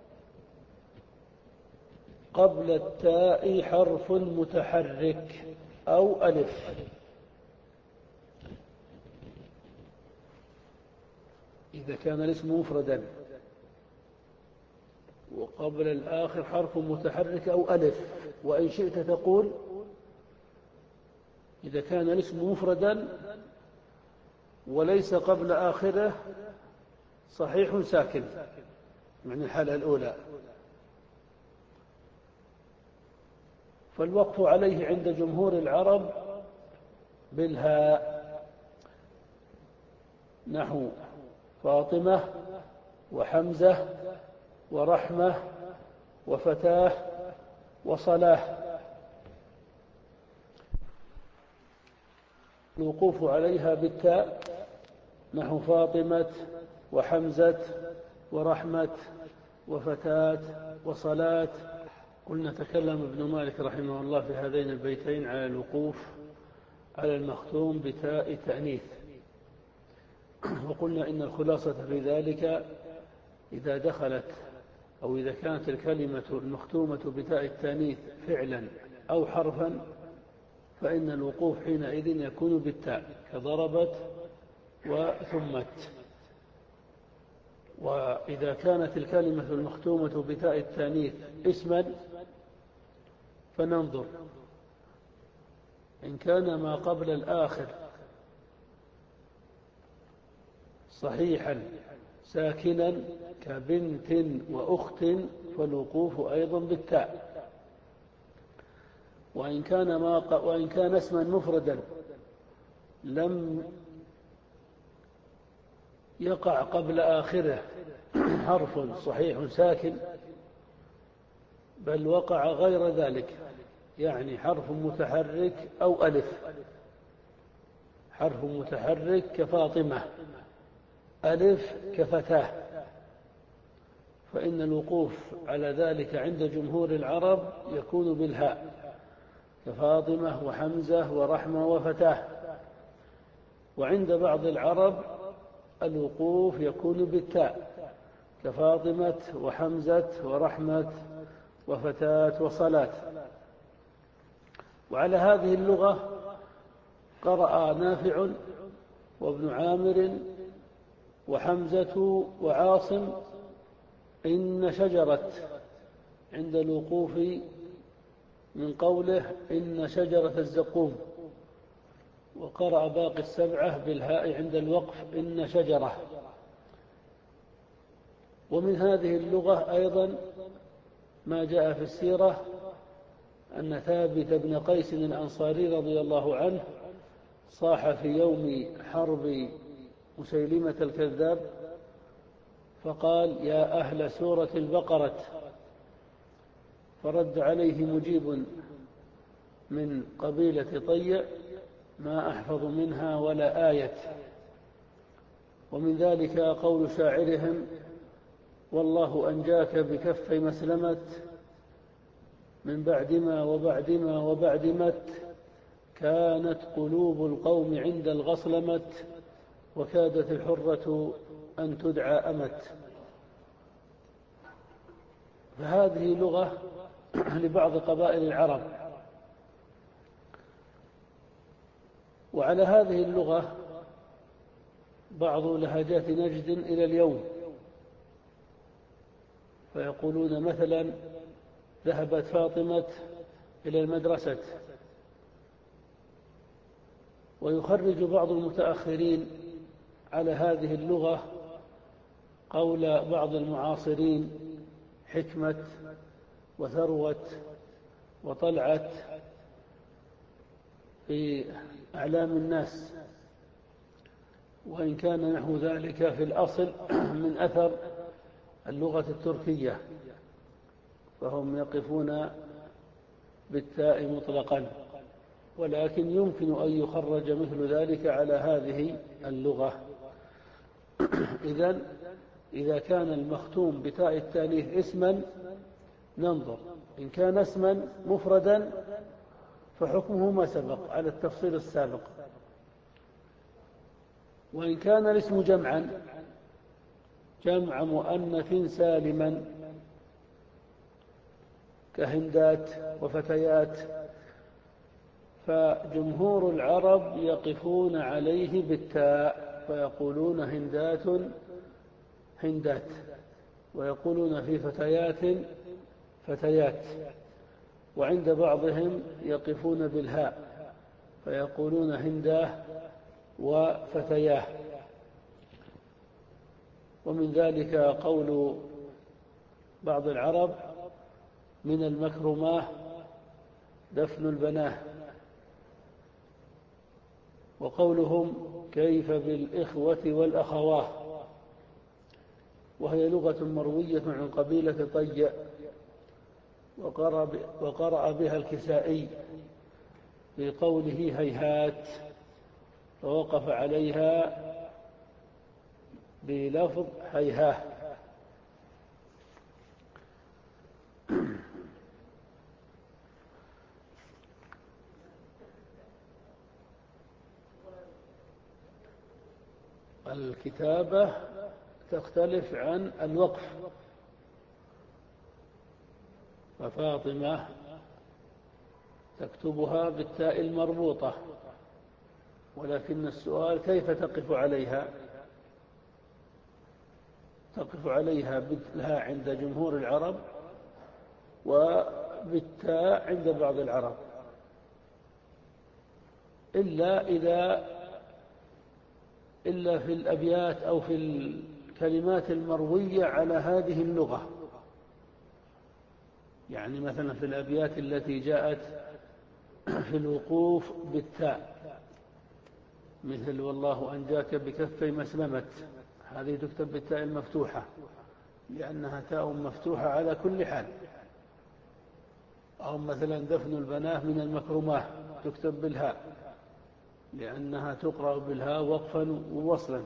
قبل التاء حرف متحرك أو ألف. إذا كان الاسم مفردا وقبل الآخر حرف متحرك أو ألف، وإن شئت تقول إذا كان الاسم مفردا وليس قبل آخره صحيح ساكن من الحالة الأولى، فالوقف عليه عند جمهور العرب بالهاء، نحو فاطمة وحمزة ورحمة وفتاه وصلاة. الوقوف عليها بالتاء نحو فاطمة وحمزة ورحمة وفتاة وصلاة. قلنا تكلم ابن مالك رحمه الله في هذين البيتين على الوقوف على المختوم بتاء تأنيث، وقلنا إن الخلاصة في ذلك إذا دخلت أو إذا كانت الكلمة المختومة بتاء التأنيث فعلا أو حرفا فإن الوقوف حينئذ يكون بالتاء كضربت وثمت. وإذا كانت الكلمة المختومة بتاء التأنيث اسما فننظر إن كان ما قبل الآخر صحيحا ساكنا كبنت وأخت فالوقوف أيضا بالتاء. وإن كان, ما ق... وإن كان اسما مفردا لم يقع قبل آخره حرف صحيح ساكن بل وقع غير ذلك، يعني حرف متحرك أو ألف، حرف متحرك كفاطمة، ألف كفتاة، فإن الوقوف على ذلك عند جمهور العرب يكون بالهاء كفاطمة وحمزة ورحمة وفتاة. وعند بعض العرب الوقوف يكون بالتاء كفاطمة وحمزة ورحمة وفتاة وصلاة. وعلى هذه اللغة قرأ نافع وابن عامر وحمزة وعاصم إن شجرة عند الوقوف من قوله إن شجرة الزقوم، وقرأ باقي السبعة بالهاء عند الوقف إن شجرة. ومن هذه اللغة أيضا ما جاء في السيرة أن ثابت بن قيس الأنصاري رضي الله عنه صاح في يوم حرب مسيلمة الكذاب فقال يا أهل سورة البقرة، فرد عليه مجيب من قبيلة طي ما أحفظ منها ولا آية. ومن ذلك قول شاعرهم والله أنجاك بكف مسلمة من بعد ما وبعد ما وبعد مت كانت قلوب القوم عند الغصلمة وكادت الحرة أن تدعى أمت. فهذه لغة لبعض قبائل العرب. وعلى هذه اللغة بعض لهجات نجد إلى اليوم، فيقولون مثلا ذهبت فاطمة إلى المدرسة، ويخرج بعض المتأخرين على هذه اللغة قول بعض المعاصرين حكمة وثروة وطلعت في أعلام الناس، وإن كان نحو ذلك في الأصل من أثر اللغة التركية، فهم يقفون بالتاء مطلقا، ولكن يمكن أن يخرج مثل ذلك على هذه اللغة. إذن إذا كان المختوم بتاء التانيث اسما ننظر إن كان اسما مفردا فحكمه ما سبق على التفصيل السابق، وإن كان الاسم جمعا جمع مؤنث سالما كهندات وفتيات فجمهور العرب يقفون عليه بالتاء فيقولون هندات هندات، ويقولون في فتيات فتيات، وعند بعضهم يقفون بالهاء فيقولون هنداه وفتياه. ومن ذلك قول بعض العرب من المكرماه دفن البناه، وقولهم كيف بالإخوة والأخواه، وهي لغة مروية عن قبيلة طي، وقرأ, وقرأ بها الكسائي في قوله هيهات، فوقف عليها بلفظ هيهاه. الكتابة تختلف عن الوقف، ففاطمة تكتبها بالتاء المربوطة، ولكن السؤال كيف تقف عليها؟ تقف عليها بالهاء عند جمهور العرب وبالتاء عند بعض العرب، إلا إذا إلا في الأبيات أو في الكلمات المروية على هذه اللغة. يعني مثلا في الأبيات التي جاءت في الوقوف بالتاء، مثل والله أنجاك بكفي مسلمة، هذه تكتب بالتاء المفتوحة لأنها تاء مفتوحة على كل حال. أو مثلا دفن البناه من المكرماه تكتب بالهاء لأنها تقرأ بالهاء وقفا ووصلا.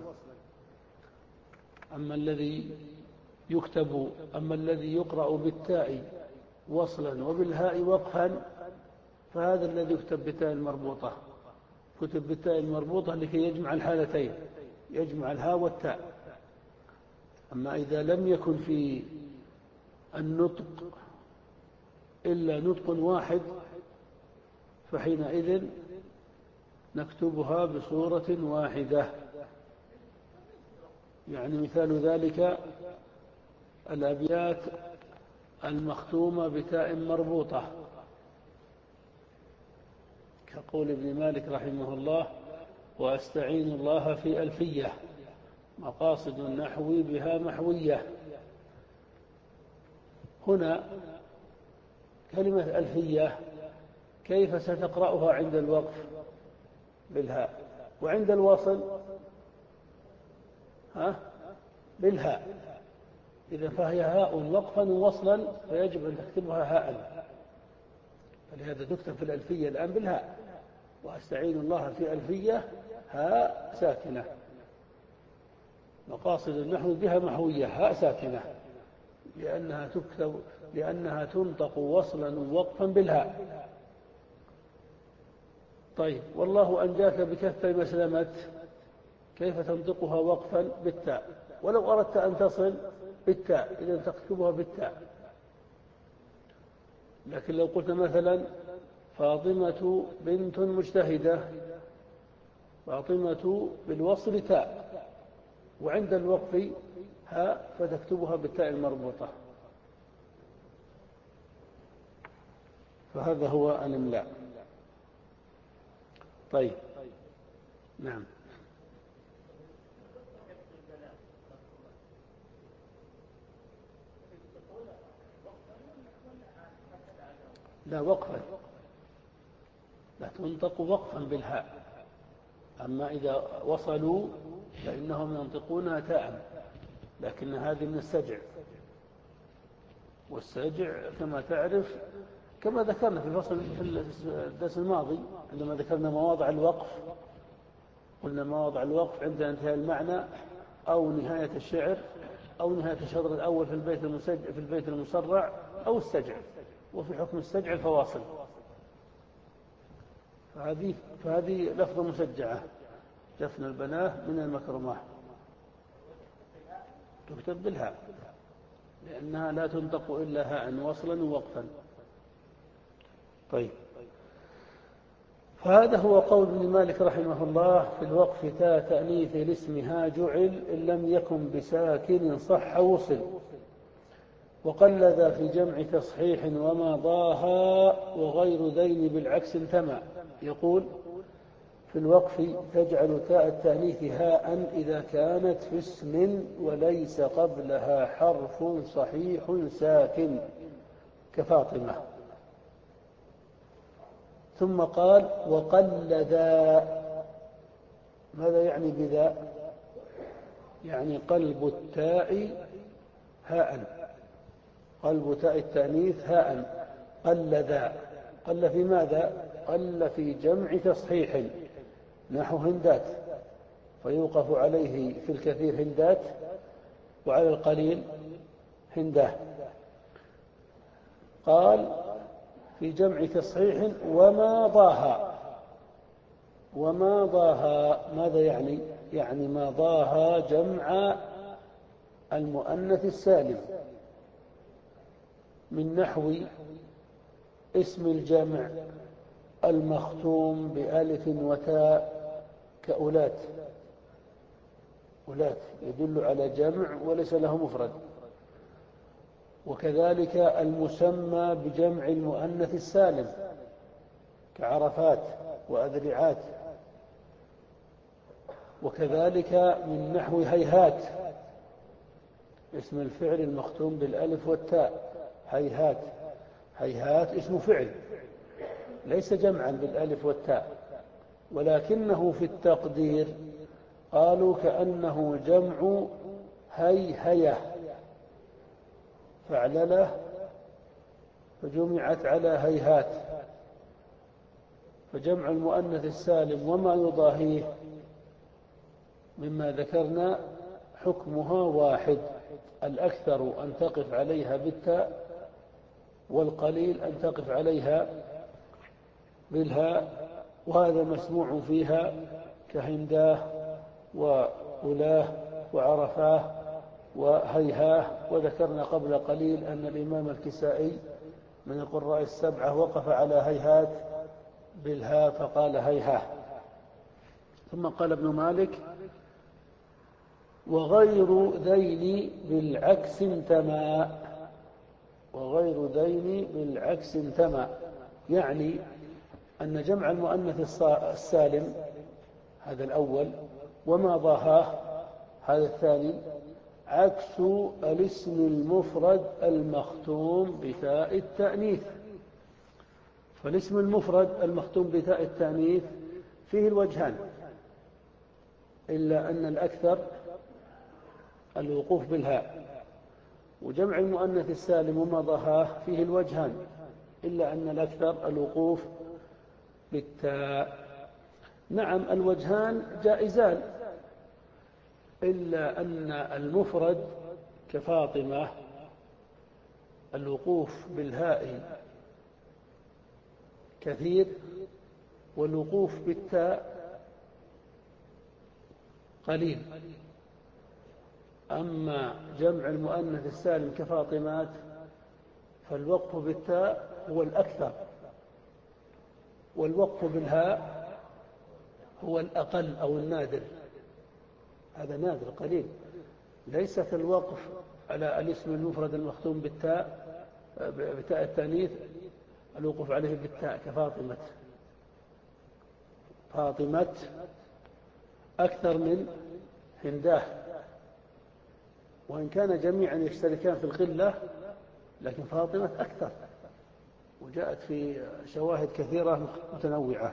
أما الذي يكتب أما الذي يقرأ بالتاء وصلا وبالهاء وقفا فهذا الذي يكتب بالتاء المربوطة، كتب بالتاء المربوطة لكي يجمع الحالتين، يجمع الهاء والتاء. أما إذا لم يكن في النطق إلا نطق واحد فحينئذ نكتبها بصورة واحدة. يعني مثال ذلك الأبيات المختومة بتاء مربوطة، كقول ابن مالك رحمه الله: وأستعين الله في ألفية مقاصد النحو بها محوية. هنا كلمة ألفية كيف ستقرأها عند الوقف؟ بالهاء، وعند الوصل ها بالهاء. إذا فهي هاء وقفا ووصلا فيجب أن تكتبها هاء، فلهذا تكتب في الألفية الآن بالهاء. وأستعين الله في ألفية هاء ساكنة، مقاصد النحو بها محوية هاء ساكنة، لأنها تكتب لأنها تنطق وصلا ووقفا بالهاء. طيب، والله أنجاك بكفي مسلمة كيف تنطقها وقفا؟ بالتاء. ولو أردت أن تصل بالتاء إذا تكتبها بالتاء. لكن لو قلت مثلا فاطمة بنت مجتهدة، فاطمة بالوصل تاء وعند الوقف هاء، فتكتبها بالتاء المربوطة. فهذا هو الإملاء. طيب، نعم. لا، وقفا، لا تنطق وقفا بالهاء. أما إذا وصلوا فإنهم ينطقونها تاء، لكن هذه من السجع، والسجع كما تعرف كما ذكرنا في الفصل في الدرس الماضي عندما ذكرنا مواضع الوقف، قلنا مواضع الوقف عند انتهاء المعنى أو نهاية الشعر أو نهاية الشطر الأول في البيت المسجع في البيت المسرع أو السجع. وفي حكم السجع الفواصل. فهذه فهذه لفظة مسجعة: دفن البناه من المكرماه تكتب بالهاء لأنها لا تنطق إلا هاء وصلا ووقفا. طيب، فهذا هو قول ابن مالك رحمه الله في الوقف: تاء تأنيث الاسم ها جعل إن لم يكن بساكن صح وصل، وقلد في جمع تصحيح وما ضاها وغير ذين بالعكس انتمى. يقول في الوقف: تجعل تاء التأنيث هاء إذا كانت في اسم وليس قبلها حرف صحيح ساكن كفاطمة. ثم قال: وقلدا. ماذا يعني بذا؟ يعني قلب التاء هاء، قلب تاء التأنيث هاء، قل ذا. قل في ماذا؟ قل في جمع تصحيح، نحو هندات، فيوقف عليه في الكثير هندات، وعلى القليل هنداه. قال في جمع تصحيح وما ضاها. وما ضاها ماذا يعني؟ يعني ما ضاها جمع المؤنث السالم، من نحو اسم الجمع المختوم بألف وتاء كأولات. أولات يدل على جمع وليس له مفرد. وكذلك المسمى بجمع المؤنث السالم كعرفات وأذرعات. وكذلك من نحو هيهات، اسم الفعل المختوم بالألف والتاء، هيهات. هيهات اسم فعل ليس جمعا بالألف والتاء، ولكنه في التقدير قالوا كأنه جمع هيهية، فعلله فجمعت على هيهات. فجمع المؤنث السالم وما يضاهيه مما ذكرنا حكمها واحد، الأكثر أن تقف عليها بالتاء، والقليل أن تقف عليها بالهاء، وهذا مسموع فيها كهنداه وأولاه وعرفاه وهيهاه. وذكرنا قبل قليل أن الإمام الكسائي من القراء السبعة وقف على هيهات بالهاء فقال هيهاه. ثم قال ابن مالك وغير ذين بالعكس انتمى. وغير ذين بالعكس انتمى يعني أن جمع المؤنث السالم هذا الأول وما ضاهاه هذا الثاني عكس الاسم المفرد المختوم بتاء التأنيث. فالاسم المفرد المختوم بتاء التأنيث فيه الوجهان، إلا أن الأكثر الوقوف بالهاء. وجمع المؤنث السالم وما ضاهاه فيه الوجهان، إلا أن الأكثر الوقوف بالتاء. نعم الوجهان جائزان، إلا أن المفرد كفاطمة الوقوف بالهاء كثير، والوقوف بالتاء قليل. أما جمع المؤنث السالم كفاطمات فالوقف بالتاء هو الأكثر، والوقف بالهاء هو الأقل أو النادر. هذا نادر قليل، ليس كالوقف على الاسم المفرد المختوم بالتاء بتاء التأنيث الوقوف عليه بالتاء كفاطمة. فاطمة أكثر من هنداه، وإن كان جميعا يشتركان في القلة لكن فاطمة أكثر، وجاءت في شواهد كثيرة متنوعة.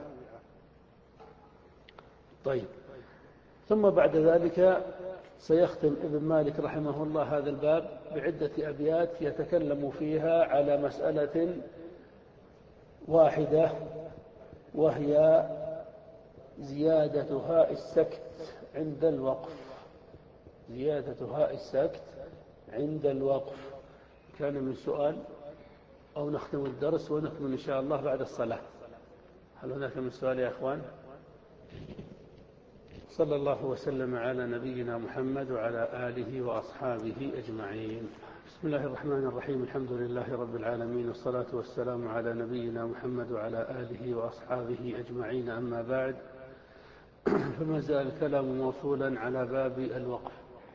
طيب، ثم بعد ذلك سيختم ابن مالك رحمه الله هذا الباب بعدة أبيات يتكلم فيها على مسألة واحدة، وهي زيادة هاء السكت عند الوقف. زيادة هاء السكت عند الوقف. كان من سؤال أو نختم الدرس ونكمل إن شاء الله بعد الصلاة. هل هناك من سؤال يا أخوان؟ صلى الله وسلم على نبينا محمد وعلى آله وأصحابه أجمعين. بسم الله الرحمن الرحيم. الحمد لله رب العالمين، والصلاة والسلام على نبينا محمد وعلى آله وأصحابه أجمعين. أما بعد، فما زال الكلام موصولا على باب الوقف.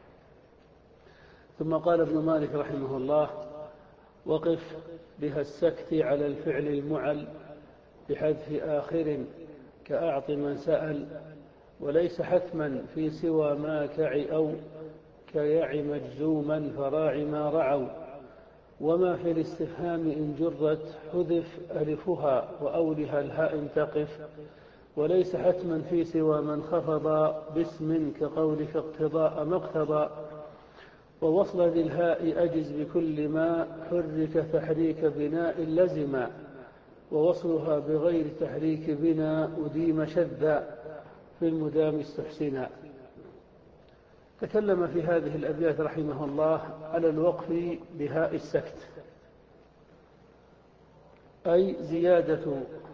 ثم قال ابن مالك رحمه الله: وقف بها السكت على الفعل المعل بحذف آخر كأعط من سأل، وليس حتما في سوى ما كع أو كيع مجزوما فراع ما رعوا. وما في الاستفهام إن جرت حذف ألفها وأولها الهاء تقف، وليس حتما في سوى من خفض باسم كقولك اقتضاء ما اقتضى. ووصل للهاء أجز بكل ما حرك تحريك بناء لزما، ووصلها بغير تحريك بنا أديم شذا في المدام استحسنا. تكلم في هذه الأبيات رحمه الله على الوقف بهاء السكت، أي زيادة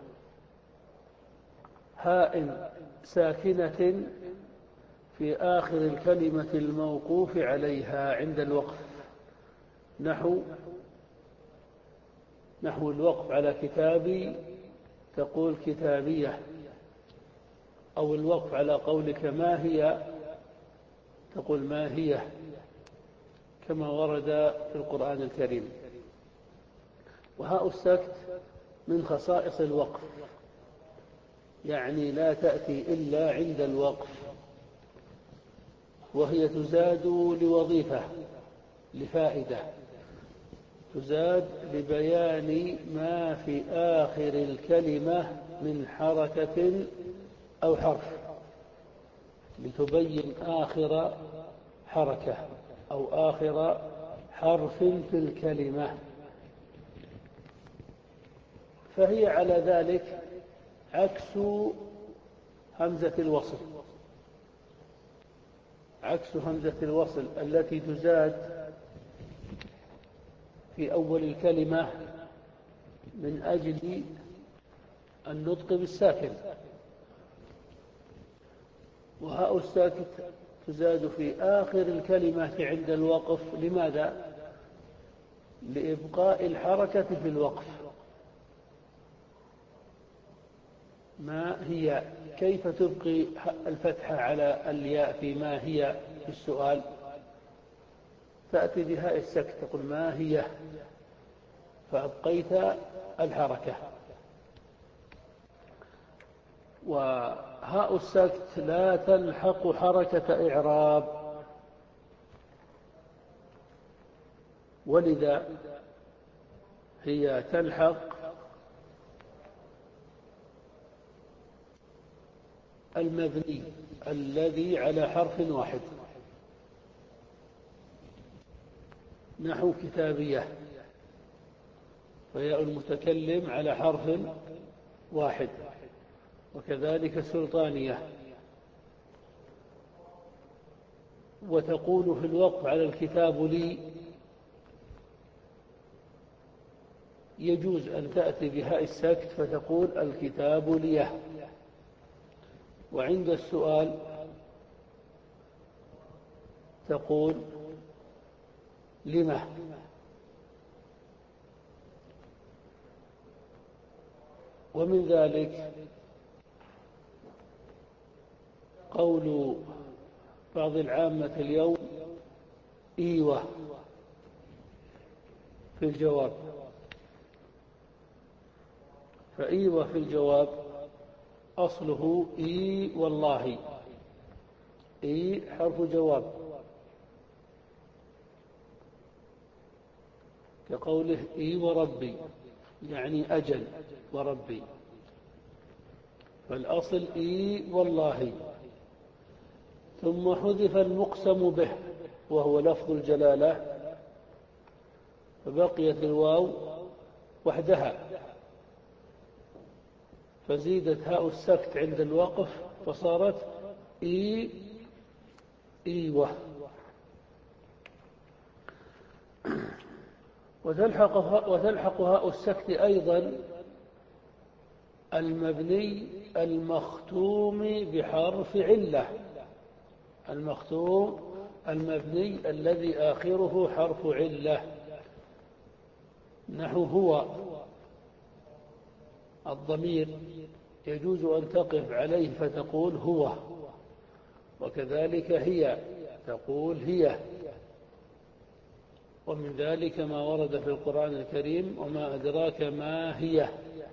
هاء ساكنة في آخر الكلمة الموقوف عليها عند الوقف، نحو نحو الوقف على كتابي تقول كتابية، أو الوقف على قولك ما هي تقول ما هي، كما ورد في القرآن الكريم. وهاء السكت من خصائص الوقف، يعني لا تأتي إلا عند الوقف، وهي تزاد لوظيفة لفائدة، تزاد لبيان ما في آخر الكلمة من حركة أو حرف، لتبين آخر حركة أو آخر حرف في الكلمة. فهي على ذلك عكس همزة الوصل، عكس همزة الوصل التي تزاد في أول الكلمة من أجل النطق بالساكن، وهاء الساكت تزاد في آخر الكلمة عند الوقف. لماذا؟ لإبقاء الحركة في الوقف. ما هي، كيف تبقي الفتحة على الياء في ما هي في السؤال؟ تأتي بهاء السكت تقول ما هي، فأبقيت الحركة. وهاء السكت لا تلحق حركة إعراب، ولذا هي تلحق المبني الذي على حرف واحد، نحو كتابية، فياء المتكلم على حرف واحد، وكذلك سلطانية. وتقول في الوقف على الكتاب لي، يجوز أن تأتي بهاء السكت فتقول الكتاب لي. وعند السؤال تقول لما. ومن ذلك قول بعض العامة اليوم إيوة في الجواب، فإيوة في الجواب أصله إي والله، إي حرف جواب، كقوله إي وربي، يعني أجل وربي، فالأصل إي والله، ثم حذف المقسم به وهو لفظ الجلالة، فبقيت الواو وحدها، فزيدت هاء السكت عند الوقف فصارت إي إيوة. وتلحق وتلحق هاء السكت أيضا المبني المختوم بحرف علة، المختوم المبني الذي آخره حرف علة، نحو هو، الضمير يجوز أن تقف عليه فتقول هو، وكذلك هي تقول هي. ومن ذلك ما ورد في القرآن الكريم وما أدراك ما هي.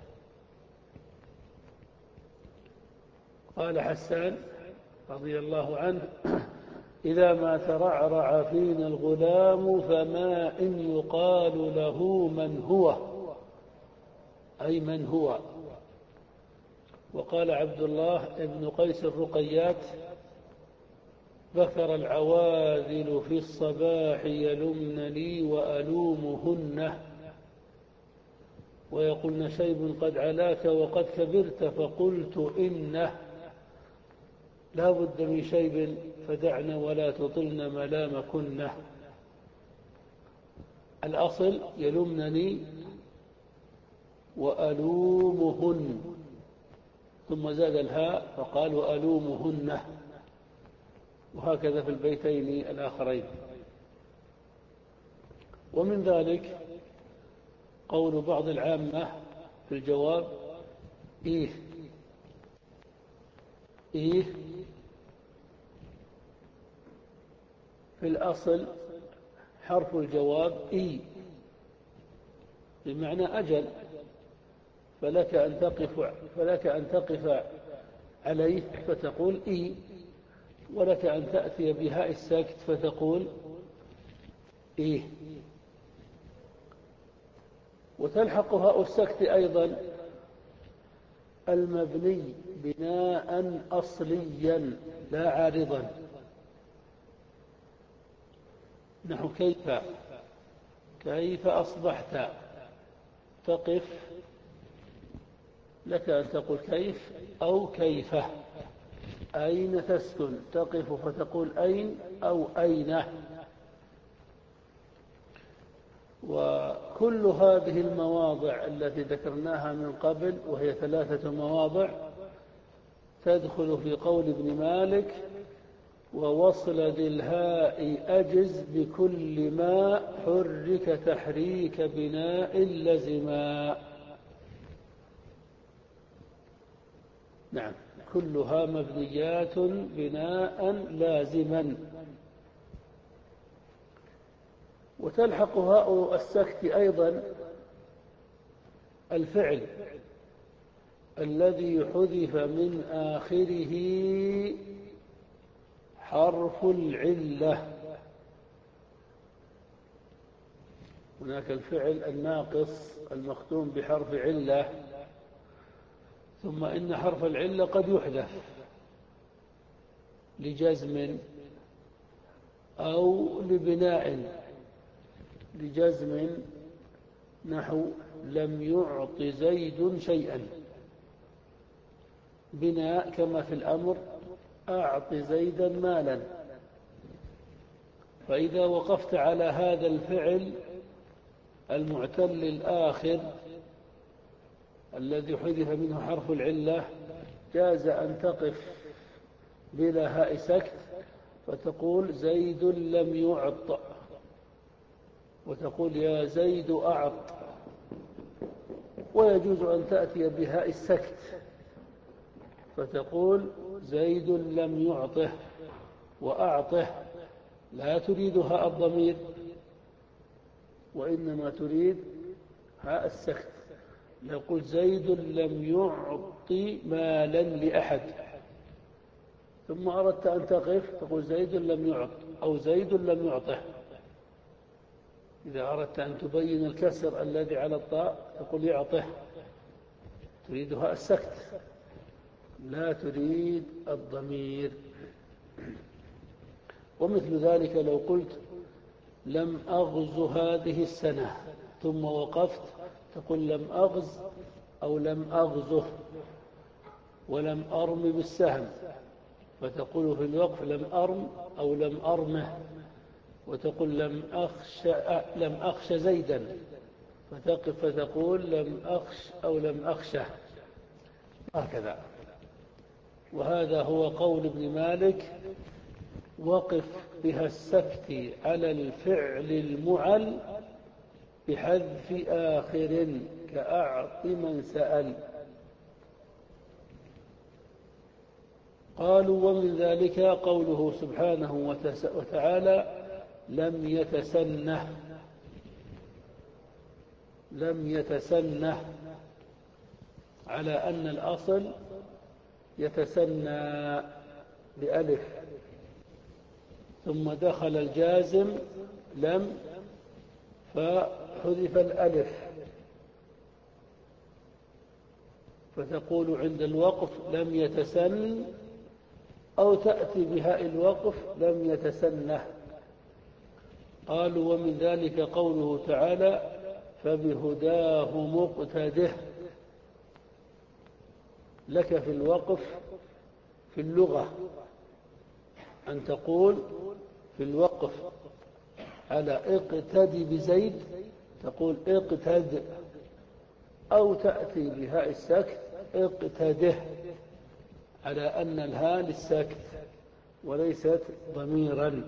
قال حسان رضي الله عنه إذا ما ترعرع فينا الغلام فما إن يقال له من هو، أي من هو. وقال عبد الله ابن قيس الرقيات بكر العواذل في الصباح يلمنني وألومهن، ويقولن شيب قد علاك وقد كبرت فقلت إنه لا بد من شيب فدعن ولا تطلن ملامكن. الأصل يلمنني وألومهن، ثم زاد الهاء فقال وألومهن، وهكذا في البيتين الآخرين. ومن ذلك قول بعض العامة في الجواب إيه إيه في الأصل حرف الجواب إي بمعنى أجل، فلك أن تقف فلك أن تقف عليه فتقول إي، ولك أن تأتي بهاء الساكت فتقول إيه. وتلحق هاء السكت أيضا المبني بناء أصليا لا عارضا، نحو كيف كيف أصبحت، تقف، لك أن تقول كيف أو كيف. أين تسكن، تقف فتقول أين أو أين. وكل هذه المواضع التي ذكرناها من قبل وهي ثلاثة مواضع تدخل في قول ابن مالك ووصل ذي الهاء أجز بكل ما حرك تحريك بناء لزما. نعم، كلها مبنيات بناء لازما. وتلحق هاء السكت أيضا الفعل الذي حذف من آخره حرف العلة. هناك الفعل الناقص المختوم بحرف علة، ثم إن حرف العلة قد يحذف لجزم أو لبناء. لجزم نحو لم يعط زيد شيئا، بناء كما في الأمر أعط زيدا مالا. فإذا وقفت على هذا الفعل المعتل الآخر الذي حذف منه حرف العلة جاز أن تقف بلا هاء سكت فتقول زيد لم يعط، وتقول يا زيد أعط. ويجوز أن تأتي بهاء السكت فتقول زيد لم يعطه وأعطه، لا تريد هاء الضمير وإنما تريد هاء السكت. يقول زيد لم يعطي مالا لأحد، ثم أردت أن تقف تقول زيد لم يعط أو زيد لم يعطه. إذا أردت أن تبين الكسر الذي على الطاء تقول يعطه، تريد هاء السكت لا تريد الضمير. ومثل ذلك لو قلت لم أغز هذه السنة ثم وقفت تقول لم أغز أو لم أغزه، ولم أرم بالسهم فتقول في الوقف لم أرم أو لم أرمه، وتقول لم أخش لم أخش زيدا فتقف فتقول لم أخش أو لم أخشه، هكذا. وهذا هو قول ابن مالك وقف بها السكت على الفعل المعل بحذف آخر كأعط من سأل. قالوا ومن ذلك قوله سبحانه وتعالى لم يتسنه. لم يتسنه على أن الأصل يتسنى بألف، ثم دخل الجازم لم فحذف الألف، فتقول عند الوقف لم يتسن أو تأتي بهاء الوقف لم يتسنه. قالوا ومن ذلك قوله تعالى فبهداه مقتده. لك في الوقف في اللغة أن تقول في الوقف على اقتدي بزيد تقول اقتد، أو تأتي بهاء السكت اقتده، على أن الهاء للسكت وليست ضميرا.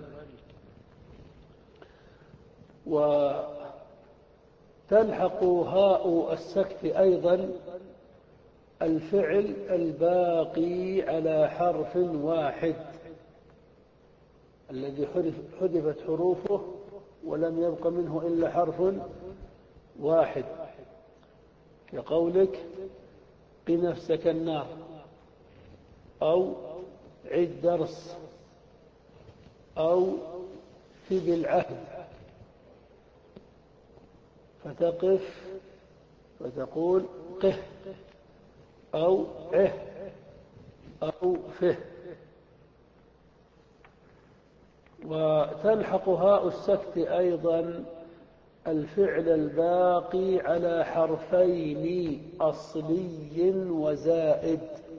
وتلحق هاء السكت أيضا الفعل الباقي على حرف واحد الذي حذفت حروفه ولم يبق منه إلا حرف واحد، كقولك قِ نفسك النار، أو عد درس، أو في بالعهد، فتقف فتقول قه أو عه أو فه. وتلحق هاء السكت أيضا الفعل الباقي على حرفين أصلي وزائد.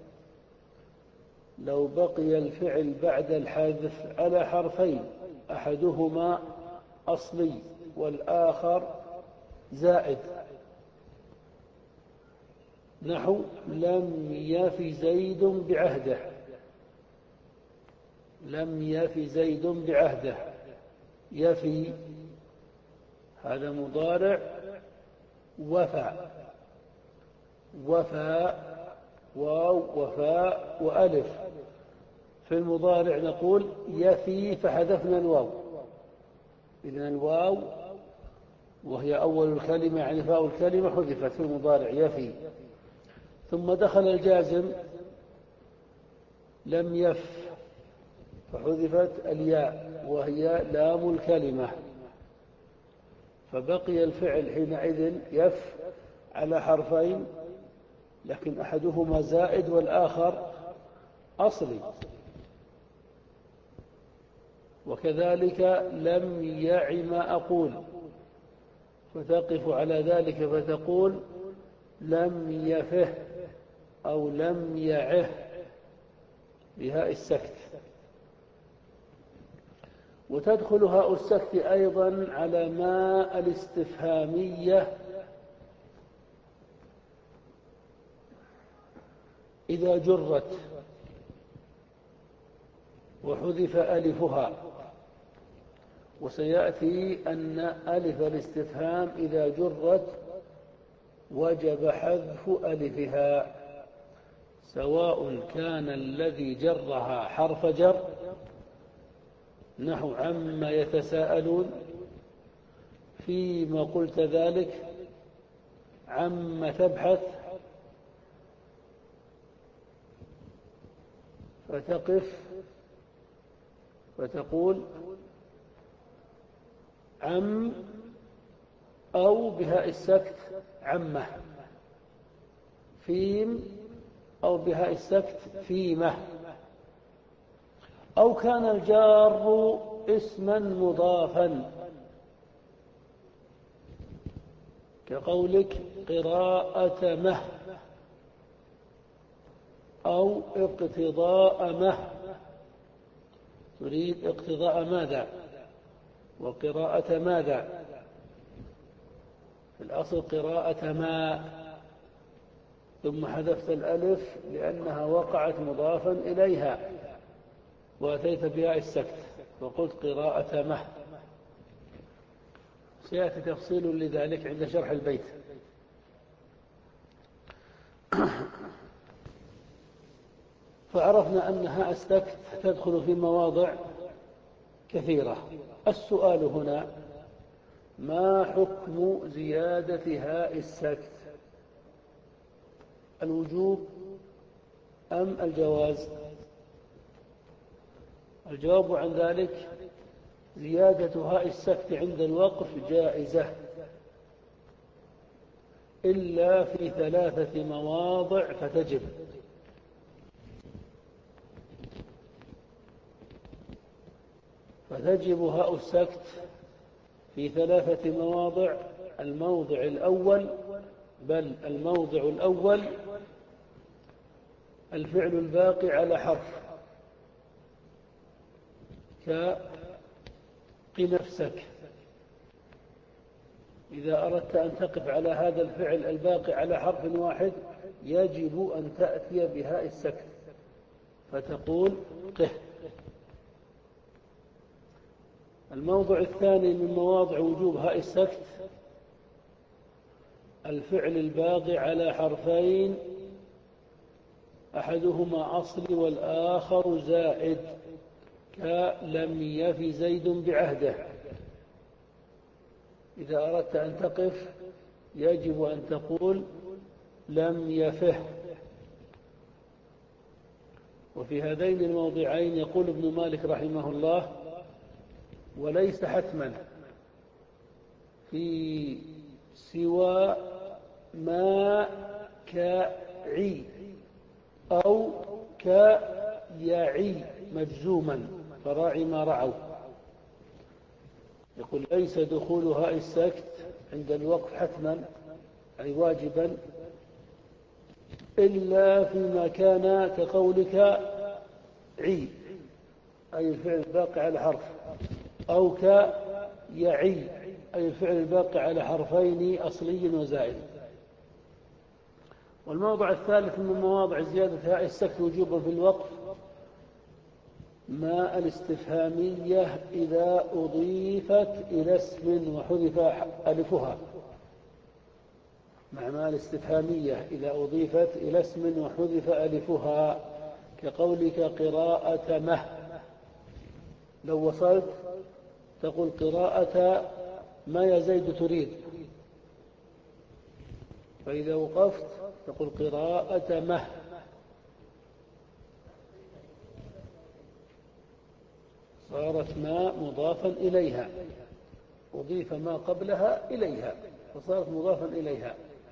لو بقي الفعل بعد الحذف على حرفين أحدهما أصلي والآخر زائد، نحو لم يف زيد بعهده، لم يف زيد بعهده، يفي هذا مضارع وفى، وفى واو وفاء وألف. في المضارع نقول يفي فحذفنا الواو، إذن الواو وهي أول الكلمة يعني فاء الكلمة حذفت في المضارع يفي. ثم دخل الجازم لم يف فحذفت الياء وهي لام الكلمة، فبقي الفعل حينئذ يف على حرفين لكن أحدهما زائد والآخر أصلي. وكذلك لم يعم أقول، فتقف على ذلك فتقول لم يفه أو لم يعه بهاء السكت. وتدخل هاء السكت أيضا على ما الاستفهامية إذا جرت وحذف ألفها، وسيأتي أن ألف الاستفهام إذا جرت وجب حذف ألفها، سواء كان الذي جرها حرف جر نحو عما يتساءلون، فيما قلت ذلك، عما تبحث، فتقف فتقول عم أو بهاء السكت عمه، فيم أو بهاء السكت فيمه. أو كان الجار اسما مضافا كقولك قراءة مه أو اقتضاء مه، تريد اقتضاء ماذا وقراءة ماذا؟ في الأصل قراءة ما، ثم حذفت الألف لأنها وقعت مضافا إليها وأتيت بها السكت وقلت قراءة مه. سيأتي تفصيل لذلك عند شرح البيت. فعرفنا أن هاء السكت تدخل في مواضع كثيرة. السؤال هنا ما حكم زيادة هاء السكت؟ الوجوب أم الجواز؟ الجواب عن ذلك زيادة هاء السكت عند الوقف جائزة إلا في ثلاثة مواضع فتجب. فتجب هاء السكت في ثلاثة مواضع. الموضع الأول بل الموضع الأول الفعل الباقي على حرف كقِ نفسك. إذا أردت أن تقف على هذا الفعل الباقي على حرف واحد يجب أن تأتي بهاء السكت فتقول قه. الموضع الثاني من مواضع وجوب هاء السكت الفعل الباقي على حرفين أحدهما أصلي والآخر زائد كلم يف زيد بعهده. إذا أردت أن تقف يجب أن تقول لم يفه. وفي هذين الموضعين يقول ابن مالك رحمه الله: وليس حتما في سوى ما كعي أو كيعي مجزوما فراعي ما رعوا. يقول ليس دخول هاء السكت عند الوقف حتما أي واجبا إلا فيما كان كقولك عي أي الفعل الباقي على حرف، أو كيعي أي الفعل الباقي على حرفين أصلي وزائد. والموضع الثالث من مواضع زيادة هاء السكت وجوبا في الوقف ما الاستفهامية إذا أضيفت إلى اسم وحذف ألفها. مع ما الاستفهامية إذا أضيفت إلى اسم وحذف ألفها كقولك قراءة مه. لو وصلت تقول قراءة ما يا زيد تريد، فإذا وقفت تقول قراءة مه. صارت ما مضافا إليها، أضيف ما قبلها إليها فصارت مضافا إليها.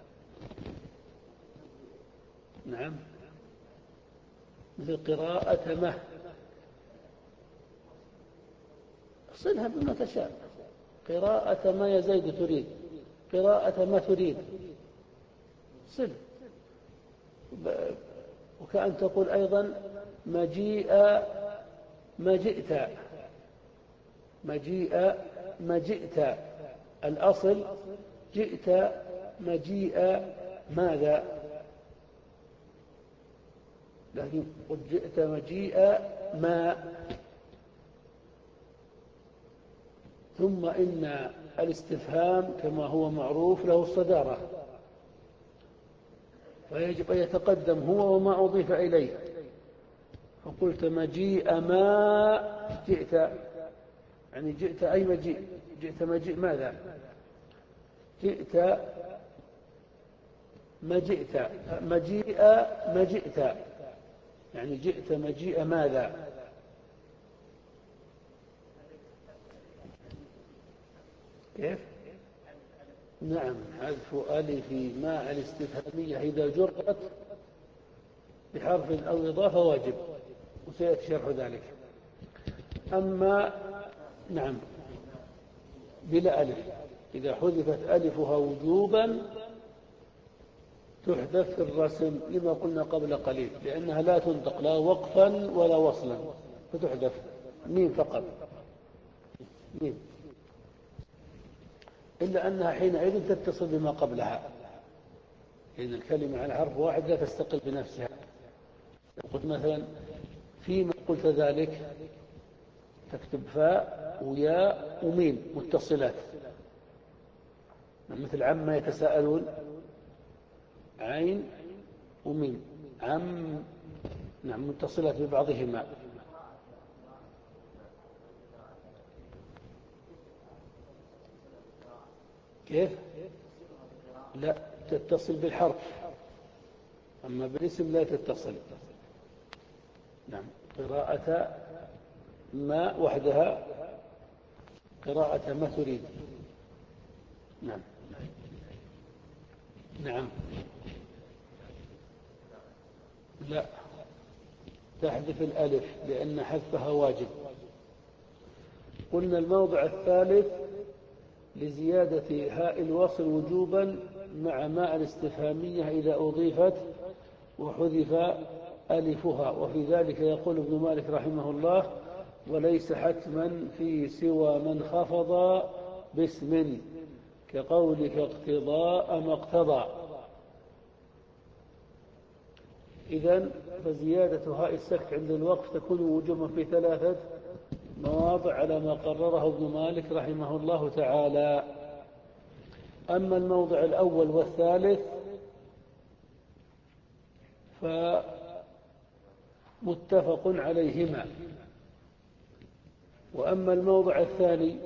نعم، مثل قراءة مه صلها بما تشاء. قراءة ما يا زيد تريد، قراءة ما تريد صل. وكأن تقول أيضا مجيء ما جئت، مجيء ما جئت الأصل جئت مجيء ماذا، لكن قد جئت مجيء ما. ثم إن الاستفهام كما هو معروف له الصدارة، فيجب أن يتقدم هو وما أضيف إليه. فقلت مجيء ما جئت، يعني جئت أي مجيء، جئت مجيء ماذا، جئت ما جئت مجيء ما جئت، يعني جئت مجيء ماذا. كيف؟ نعم، حذف ألف ما الاستفهامية إذا جرت بحرف أو إضافة واجب، وسيأتي شرح ذلك. أما نعم بلا ألف، إذا حذفت ألفها وجوبا تحذف في الرسم لما قلنا قبل قليل، لأنها لا تنطق لا وقفا ولا وصلا، فتحذف ميم فقط، ميم، إلا أنها حينئذ تتصل بما قبلها، لأن الكلمة على حرف واحد لا تستقل بنفسها. قلت مثلا فيما قلت ذلك تكتب فاء وياء وميم متصلات، مثل عما يتساءلون عين وميم عم، نعم متصلات ببعضهما. كيف؟ لا، تتصل بالحرف، أما بالاسم لا تتصل. نعم، قراءة ما وحدها قراءة ما تريد. نعم نعم لا، تحذف الألف لأن حذفها واجب. قلنا الموضع الثالث لزيادة هاء الوصل وجوبا مع ماء الاستفهامية إذا أضيفت وحذف ألفها، وفي ذلك يقول ابن مالك رحمه الله: وليس حتما في سوى من خفض باسم، كقولك اقتضاء ما اقتضى. إذن فزيادة هاء السكت عند الوقف تكون وجوبا في ثلاثة مواضع على ما قرره ابن مالك رحمه الله تعالى. أما الموضع الأول والثالث فمتفق عليهما، وأما الموضع الثاني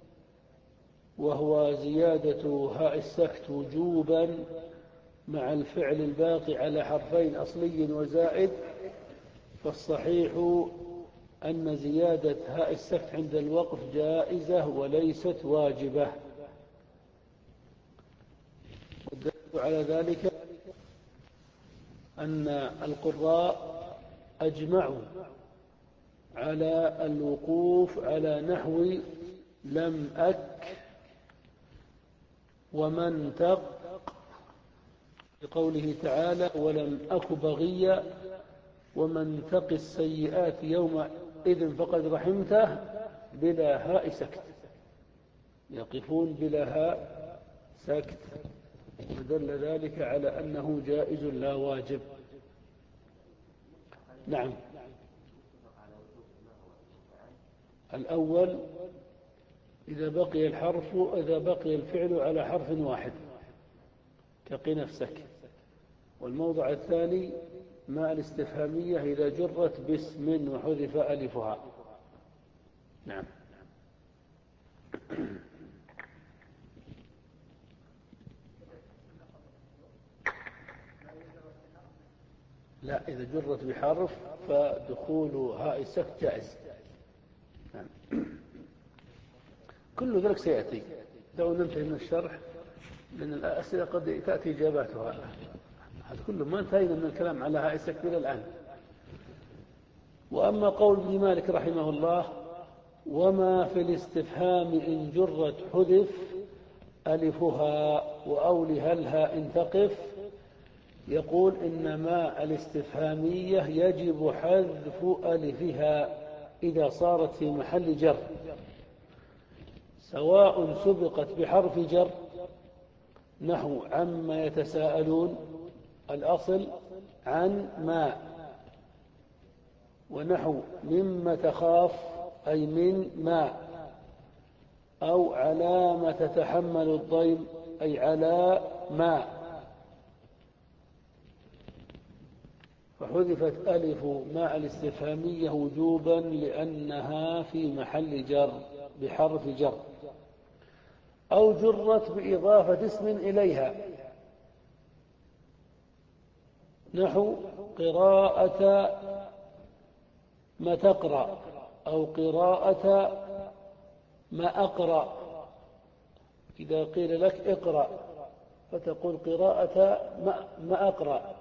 وهو زيادة هاء السكت وجوبا مع الفعل الباقي على حرفين أصلي وزائد، فالصحيح أن زيادة هاء السكت عند الوقف جائزة وليست واجبة. والدليل على ذلك أن القراء أجمعوا على الوقوف على نحو لم أك ومن تق، بقوله تعالى: ولم أك بغيا ومن تق السيئات يومئذ فقد رحمته، بلا هاء سكت، يقفون بلا هاء سكت، ودل ذلك على أنه جائز لا واجب. نعم. الأول إذا بقي الحرف إذا بقي الفعل على حرف واحد كقي نفسك. والموضع الثاني ماء الاستفهامية إذا جرت باسم وحذف ألفها. نعم. لا، إذا جرت بحرف فدخول هاء السكت جائز. نعم. كل ذلك سيأتي لو ننتهي من الشرح، لأن الأسئلة قد تأتي إجاباتها. هذا كله ما انتهينا من الكلام على هاء السكت إلى الآن. وأما قول ابن مالك رحمه الله: وما في الاستفهام إن جرت حذف ألفها وأولها الها إن تقف، يقول إن ما الاستفهامية يجب حذف ألفها إذا صارت في محل جر، سواء سبقت بحرف جر نحو عما يتساءلون، الأصل عن ما، ونحو مما تخاف أي من ما، أو على ما تتحمل الضيم أي على ما، فحذفت ألف ماء الاستفهامية وجوبا لأنها في محل جر بحرف جر، أو جرت بإضافة اسم إليها نحو قراءة ما تقرأ أو قراءة ما أقرأ. إذا قيل لك اقرأ فتقول قراءة ما أقرأ،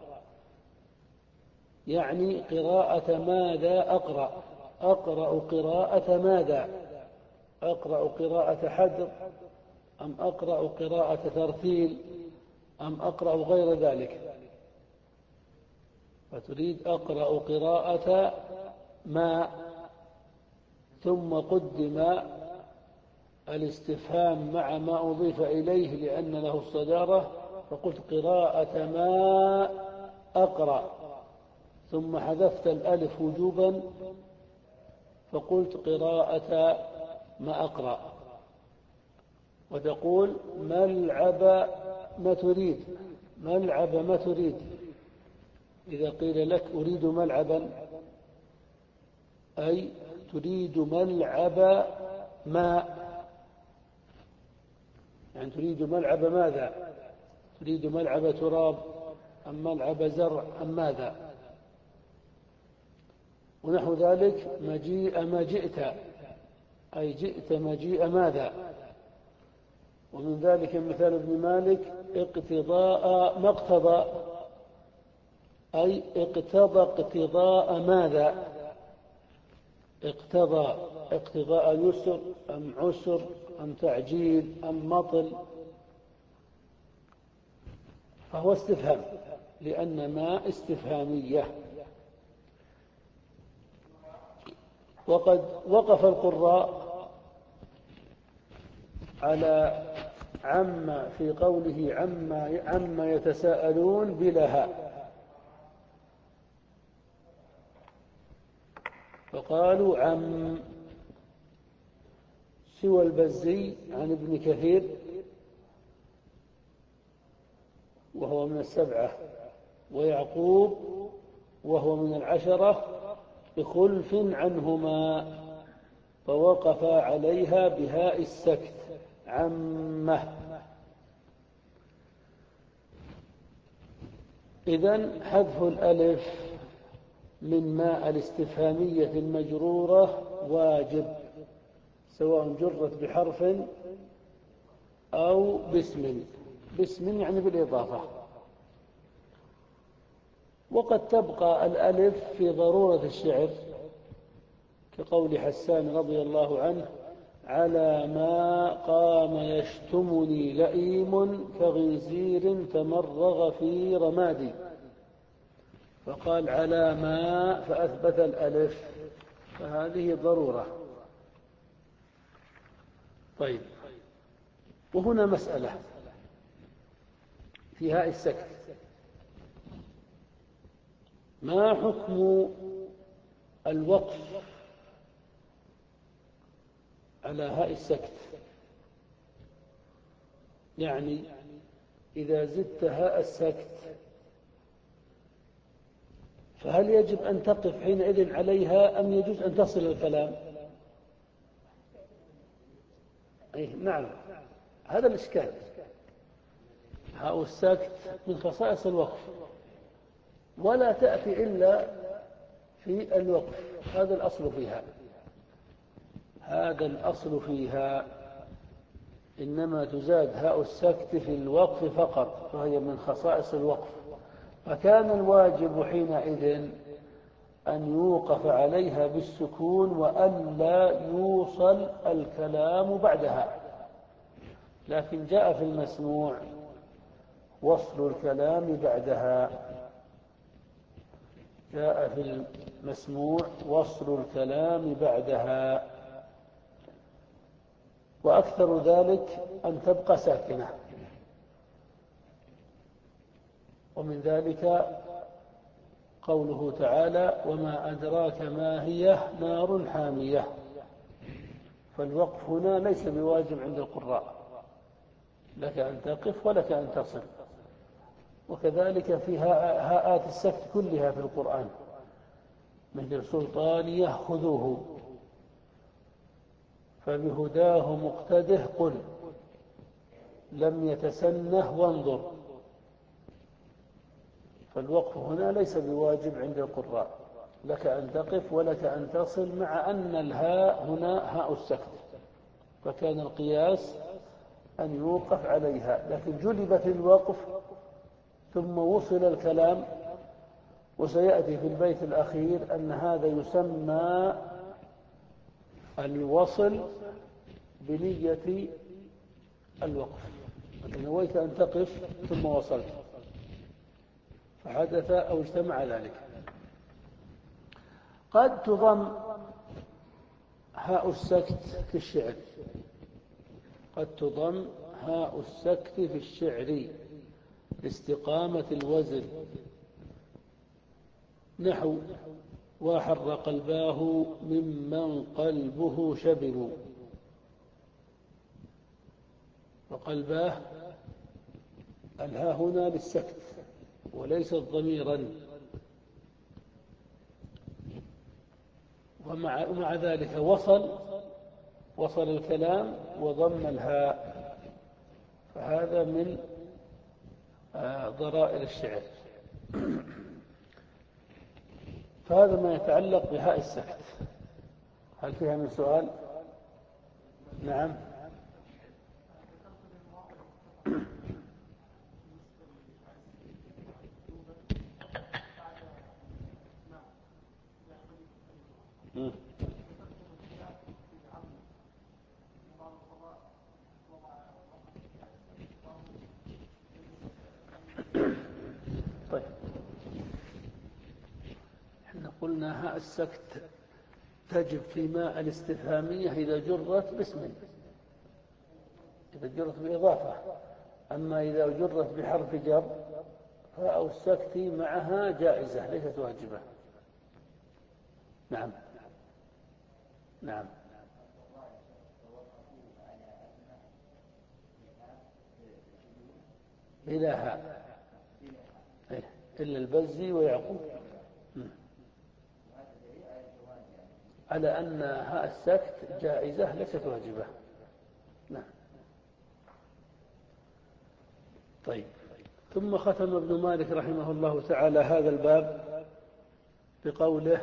يعني قراءة ماذا أقرأ، أقرأ قراءة ماذا، أقرأ قراءة حذر أم أقرأ قراءة ترتيل أم أقرأ غير ذلك، فتريد أقرأ قراءة ما، ثم قدم الاستفهام مع ما أضيف إليه لأن له الصدارة، فقلت قراءة ما أقرأ، ثم حذفت الألف وجوبا فقلت قراءة ما أقرأ. وتقول ملعب ما تريد، ملعب ما تريد، إذا قيل لك أريد ملعبا أي تريد ملعب ماء، يعني تريد ملعب ماذا، تريد ملعب تراب أم ملعب زرع أم ماذا، ونحو ذلك مجيء ما جئت أي جئت مجيء ماذا. ومن ذلك مثال ابن مالك اقتضاء ما اقتضى أي اقتضى اقتضاء ماذا، اقتضى اقتضاء يسر أم عسر أم تعجيل أم مطل، فهو استفهام، لأن ما استفهامية. وقد وقف القراء على عما في قوله عما, عما يتساءلون بلا هاء، فقالوا عم، سوى البزي عن ابن كثير وهو من السبعة، ويعقوب وهو من العشرة بخلف عنهما، فوقف عليها بهاء السكت عمه. إذن حذف الألف من ماء الاستفهامية المجرورة واجب، سواء جرت بحرف أو باسم، باسم يعني بالإضافة. وقد تبقى الألف في ضرورة الشعر، كقول حسان رضي الله عنه: على ما قام يشتمني لئيم كغنزير تمرغ في رمادي، فقال على ما فأثبت الألف، فهذه ضرورة. طيب، وهنا مسألة في هاء السكت، ما حكم الوقف على هاء السكت؟ يعني إذا زدت هاء السكت فهل يجب أن تقف حينئذ عليها أم يجوز أن تصل الكلام؟ أيه نعم، هذا الإشكال. هاء السكت من خصائص الوقف، ولا تأتي إلا في الوقف، هذا الأصل فيها، هذا الأصل فيها، إنما تزاد هاء السكت في الوقف فقط، فهي من خصائص الوقف، فكان الواجب حينئذ أن يوقف عليها بالسكون وألا يوصل الكلام بعدها. لكن جاء في المسموع وصل الكلام بعدها، جاء في المسموع وصل الكلام بعدها، وأكثر ذلك أن تبقى ساكنة. ومن ذلك قوله تعالى: وما أدراك ما هي نار حامية، فالوقف هنا ليس بواجب عند القراء، لك أن تقف ولك أن تصل. وكذلك في هاءات السكت كلها في القرآن، مثل سلطانية خذوه، فبهداه مقتده قل، لم يتسنه وانظر، فالوقف هنا ليس بواجب عند القراء، لك أن تقف ولك أن تصل، مع أن الهاء هنا هاء السكت، فكان القياس أن يوقف عليها، لكن جلبت الوقف ثم وصل الكلام. وسيأتي في البيت الأخير أن هذا يسمى الوصل بنية الوقف، أنت نويت أن تقف ثم وصلت، فحدث أو اجتمع ذلك. قد تضم هاء السكت في الشعر، قد تضم هاء السكت في الشعر لاستقامة الوزن، نحو: وحر قلباه ممن قلبه شبل، وقلباه الها هنا للسكت وليست ضميرا، ومع ومع ذلك وصل وصل الكلام وضم الهاء، فهذا من ضرائر الشعر. فهذا ما يتعلق بهاء السكت. هل فيها من سؤال؟ نعم. قلنا هاء السكت تجب في ماء الاستفهامية إذا جرت باسم، إذا جرت بإضافة. أما إذا جرت بحرف جر فاء السكت معها جائزة ليست واجبة. نعم نعم. بلا هاء إلا البزي ويعقوب، على أن هاء السكت جائزة ليست واجبة. نعم. طيب، ثم ختم ابن مالك رحمه الله تعالى هذا الباب بقوله،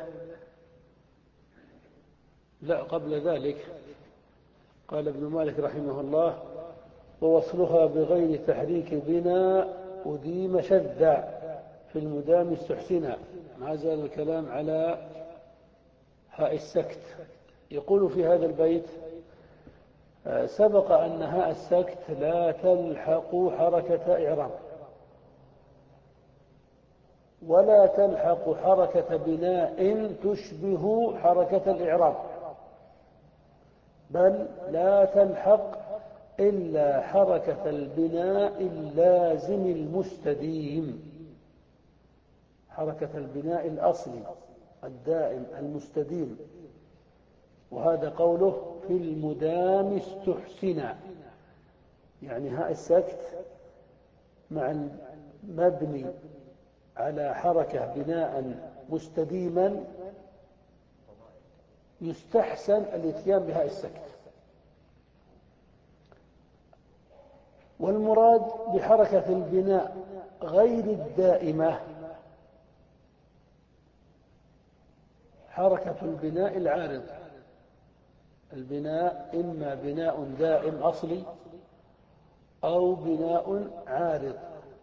لا قبل ذلك قال ابن مالك رحمه الله: ووصلها بغير تحريك بنا أديم شذا في المدام استحسنا. ما زال الكلام على هاء السكت. يقول في هذا البيت: سبق أن هاء السكت لا تلحق حركة إعراب ولا تلحق حركة بناء تشبه حركة الإعراب، بل لا تلحق إلا حركة البناء اللازم المستديم، حركة البناء الأصلي الدائم المستديم. وهذا قوله في المدام استحسنا، يعني هاء السكت مع المبني على حركة بناء مستديما يستحسن الاتيان بهاء السكت. والمراد بحركة البناء غير الدائمة حركة البناء العارض. البناء إما بناء دائم أصلي أو بناء عارض.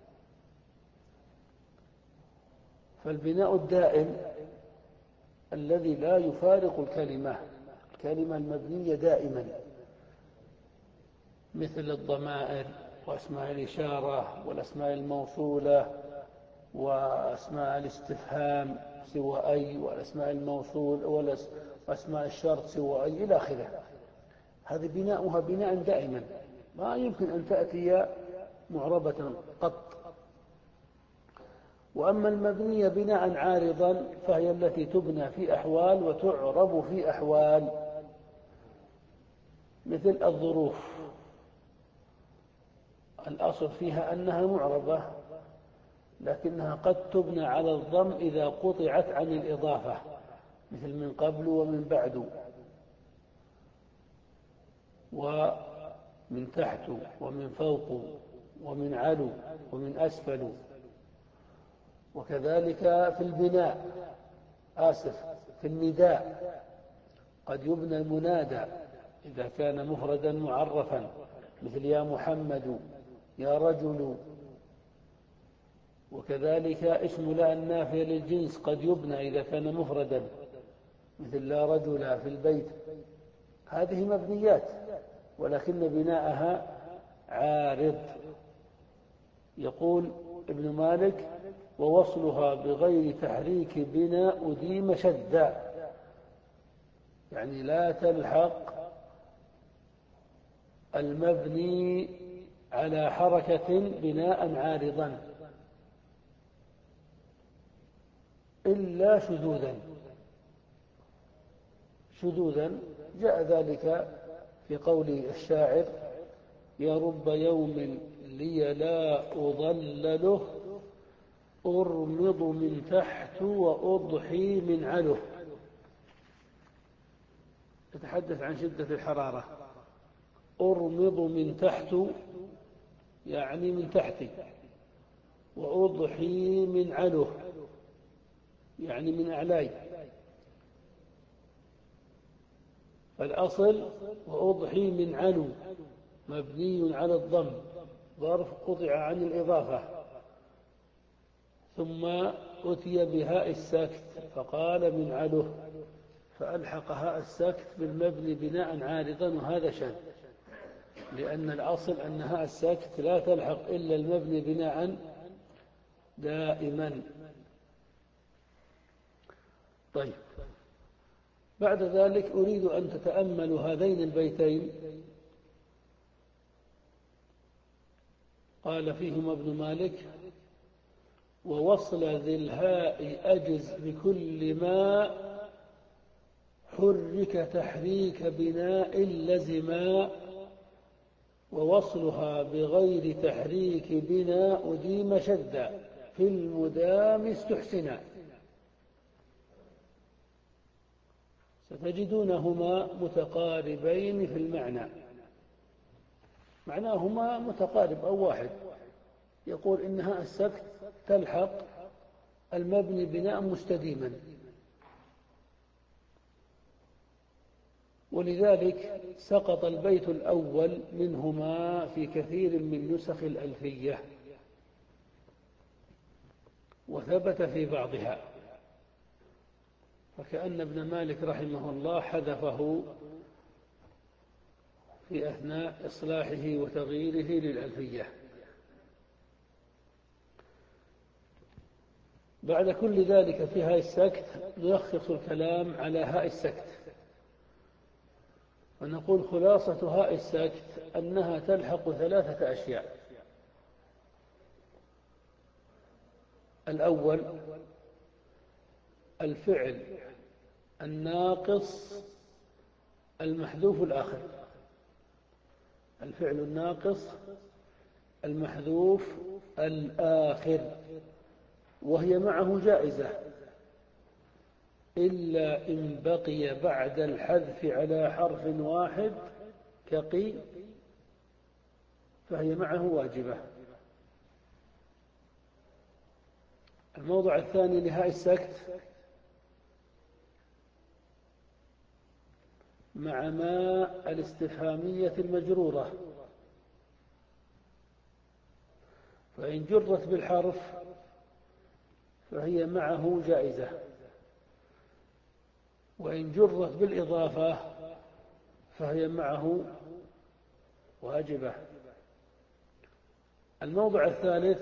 فالبناء الدائم الذي لا يفارق الكلمة، الكلمة المبنية دائما، مثل الضمائر وأسماء الإشارة والأسماء الموصولة وأسماء الاستفهام سوى أي، والأسماء الموصول وأسماء الشرط سوى أي إلى آخره. هذه بناؤها بناء دائما ما يمكن أن تأتي معربة قط. وأما المبنية بناء عارضا فهي التي تبنى في أحوال وتعرب في أحوال، مثل الظروف الأصل فيها أنها معربة، لكنها قد تبنى على الضم إذا قطعت عن الإضافة، مثل من قبل ومن بعد ومن تحت ومن فوق ومن علو ومن أسفل. وكذلك في البناء آسف في النداء قد يبنى المنادى إذا كان مفردا معرفا، مثل يا محمد يا رجل. وكذلك اسم لا النافية للجنس قد يبنى إذا كان مفردا، مثل لا رجل في البيت. هذه مبنيات ولكن بناءها عارض. يقول ابن مالك: ووصلها بغير تحريك بناء أديم شدا، يعني لا تلحق المبني على حركة بناء عارضا إلا شذوذا. شذوذا جاء ذلك في قول الشاعر: يا رب يوم لي لا أضلله أرمض من تحت وأضحي من عله. يتحدث عن شدة الحرارة. أرمض من تحت يعني من تحتي، وأضحي من عله يعني من أعلاي. فالأصل وأضحي من علو مبني على الضم، ظرف قطع عن الإضافة، ثم أتي بهاء السكت فقال من عله، فألحق هاء السكت بالمبني بناء عارضا، وهذا شاذ، لأن الأصل أن هاء السكت لا تلحق إلا المبني بناء دائما. طيب، بعد ذلك أريد أن تتأملوا هذين البيتين. قال فيهما ابن مالك: ووصل ذي الهاء أجز بكل ما حرك تحريك بناء لزما، ووصلها بغير تحريك بناء أديم شدا في المدام استحسنا. ستجدونهما متقاربين في المعنى، معناهما متقارب أو واحد. يقول إن هاء السكت تلحق المبني بناء مستديما، ولذلك سقط البيت الأول منهما في كثير من نسخ الألفية، وثبت في بعضها، فكأن ابن مالك رحمه الله حذفه في أثناء إصلاحه وتغييره للألفية. بعد كل ذلك في هاء السكت نلخص الكلام على هاء السكت، ونقول خلاصة هاء السكت أنها تلحق ثلاثة أشياء. الأول الفعل الناقص المحذوف الآخر، الفعل الناقص المحذوف الآخر، وهي معه جائزة إلا إن بقي بعد الحذف على حرف واحد كقي، فهي معه واجبة. الموضع الثاني لهاء السكت مع ما الاستفهامية المجرورة، فإن جرت بالحرف فهي معه جائزة، وإن جرت بالإضافة فهي معه واجبة. الموضع الثالث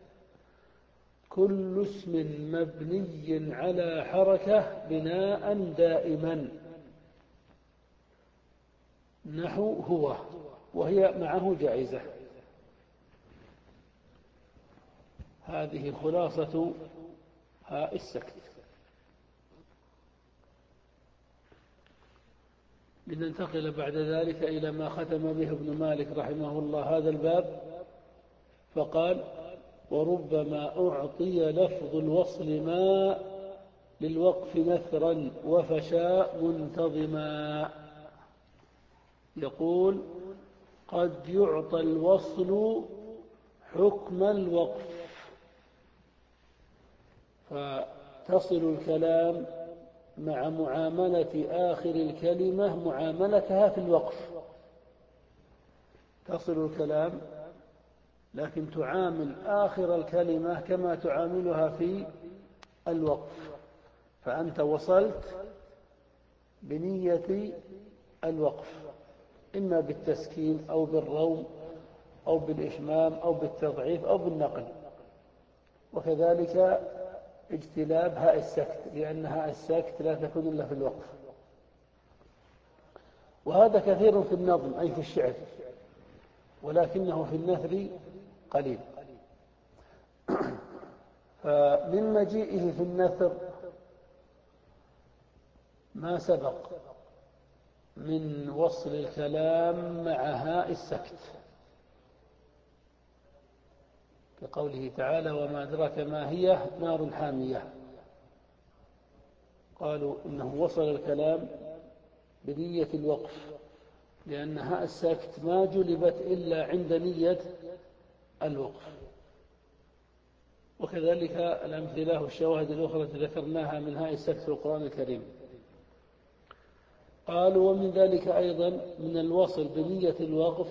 كل اسم مبني على حركة بناء دائما، نحو هو، وهي معه جائزة. هذه خلاصة هاء السكت. لننتقل بعد ذلك إلى ما ختم به ابن مالك رحمه الله هذا الباب، فقال: وربما أعطي لفظ الوصل ما للوقف نثرا وفشاء منتظما. يقول: قد يعطى الوصل حكم الوقف، فتصل الكلام مع معاملة آخر الكلمة معاملتها في الوقف. تصل الكلام لكن تعامل آخر الكلمة كما تعاملها في الوقف، فأنت وصلت بنية الوقف، إما بالتسكين أو بالروم أو بالإشمام أو بالتضعيف أو بالنقل، وكذلك اجتلاب هاء السكت، لأن هاء السكت لا تكون إلا في الوقف. وهذا كثير في النظم أي في الشعر، ولكنه في النثر قليل. فمن مجيئه في النثر ما سبق من وصل الكلام مع هاء السكت، كقوله تعالى: وما أدراك ما هي نار حامية. قالوا إنه وصل الكلام بنية الوقف، لأن هاء السكت ما جلبت إلا عند نية الوقف. وكذلك الأمثلة والشواهد الأخرى التي ذكرناها من هاء السكت في القرآن الكريم. قالوا: ومن ذلك أيضا من الوصل بنية الوقف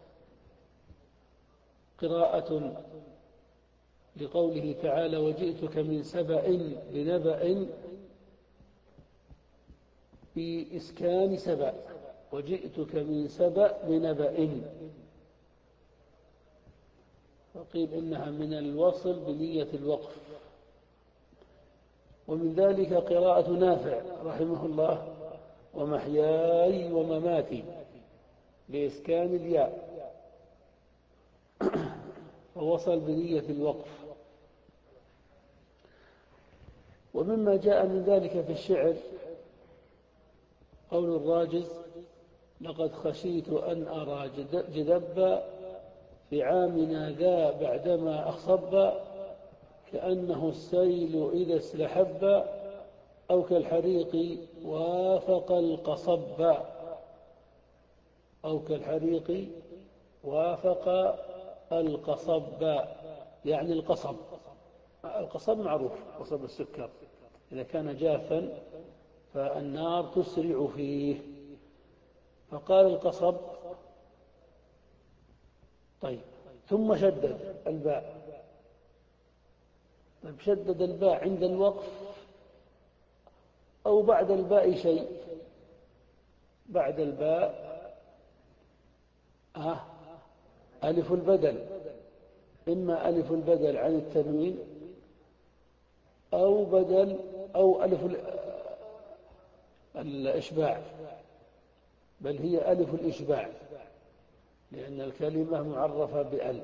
قراءة لقوله تعالى: وجئتك من سبأ بنبأ، بإسكان سبأ، وجئتك من سبأ بنبأ، فقيل إنها من الوصل بنية الوقف. ومن ذلك قراءة نافع رحمه الله: ومحياي ومماتي، بإسكان الياء، فوصل بنية الوقف. ومما جاء من ذلك في الشعر قول الراجز: لقد خشيت أن أرى جدب في عامنا ذا بعدما أخصب، كأنه السيل إذا استحب، أو كالحريق وافق القصب، أو كالحريق وافق القصب، يعني القصب. القصب معروف، قصب السكر إذا كان جافا فالنار تسرع فيه، فقال القصب. طيب، ثم شدد الباء. طيب، شدد الباء عند الوقف أو بعد الباء شيء؟ بعد الباء آه ألف البدل، إما ألف البدل عن التنوين أو بدل أو ألف الإشباع، بل هي ألف الإشباع، لأن الكلمة معرفة بأل،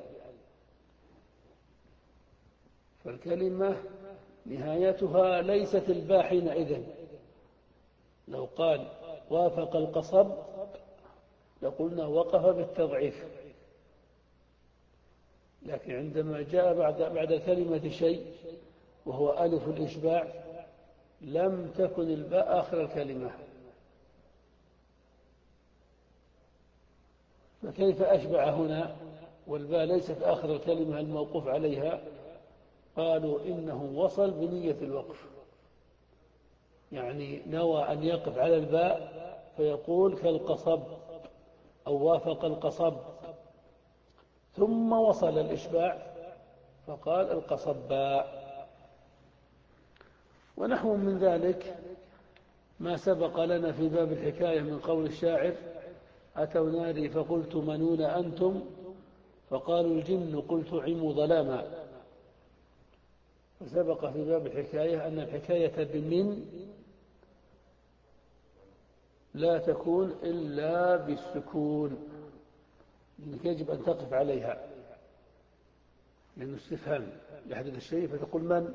فالكلمة نهايتها ليست الباء حينئذ. لو قال وافق القصب لقلنا وقف بالتضعيف، لكن عندما جاء بعد بعد الكلمة شيء وهو ألف الإشباع لم تكن الباء آخر الكلمة، فكيف أشبع هنا والباء ليست آخر الكلمة الموقوف عليها؟ قالوا إنه وصل بنية الوقف، يعني نوى أن يقف على الباء فيقول كالقصب أو وافق القصب، ثم وصل الإشباع فقال القصباء. ونحو من ذلك ما سبق لنا في باب الحكاية من قول الشاعر: أتوا ناري فقلت منون أنتم، فقالوا الجن قلت عموا ظلاما. فسبق في باب الحكاية أن الحكاية بمن لا تكون إلا بالسكون، لأنك يجب أن تقف عليها، لأنه استفهام يحدث الشيء، فتقول من،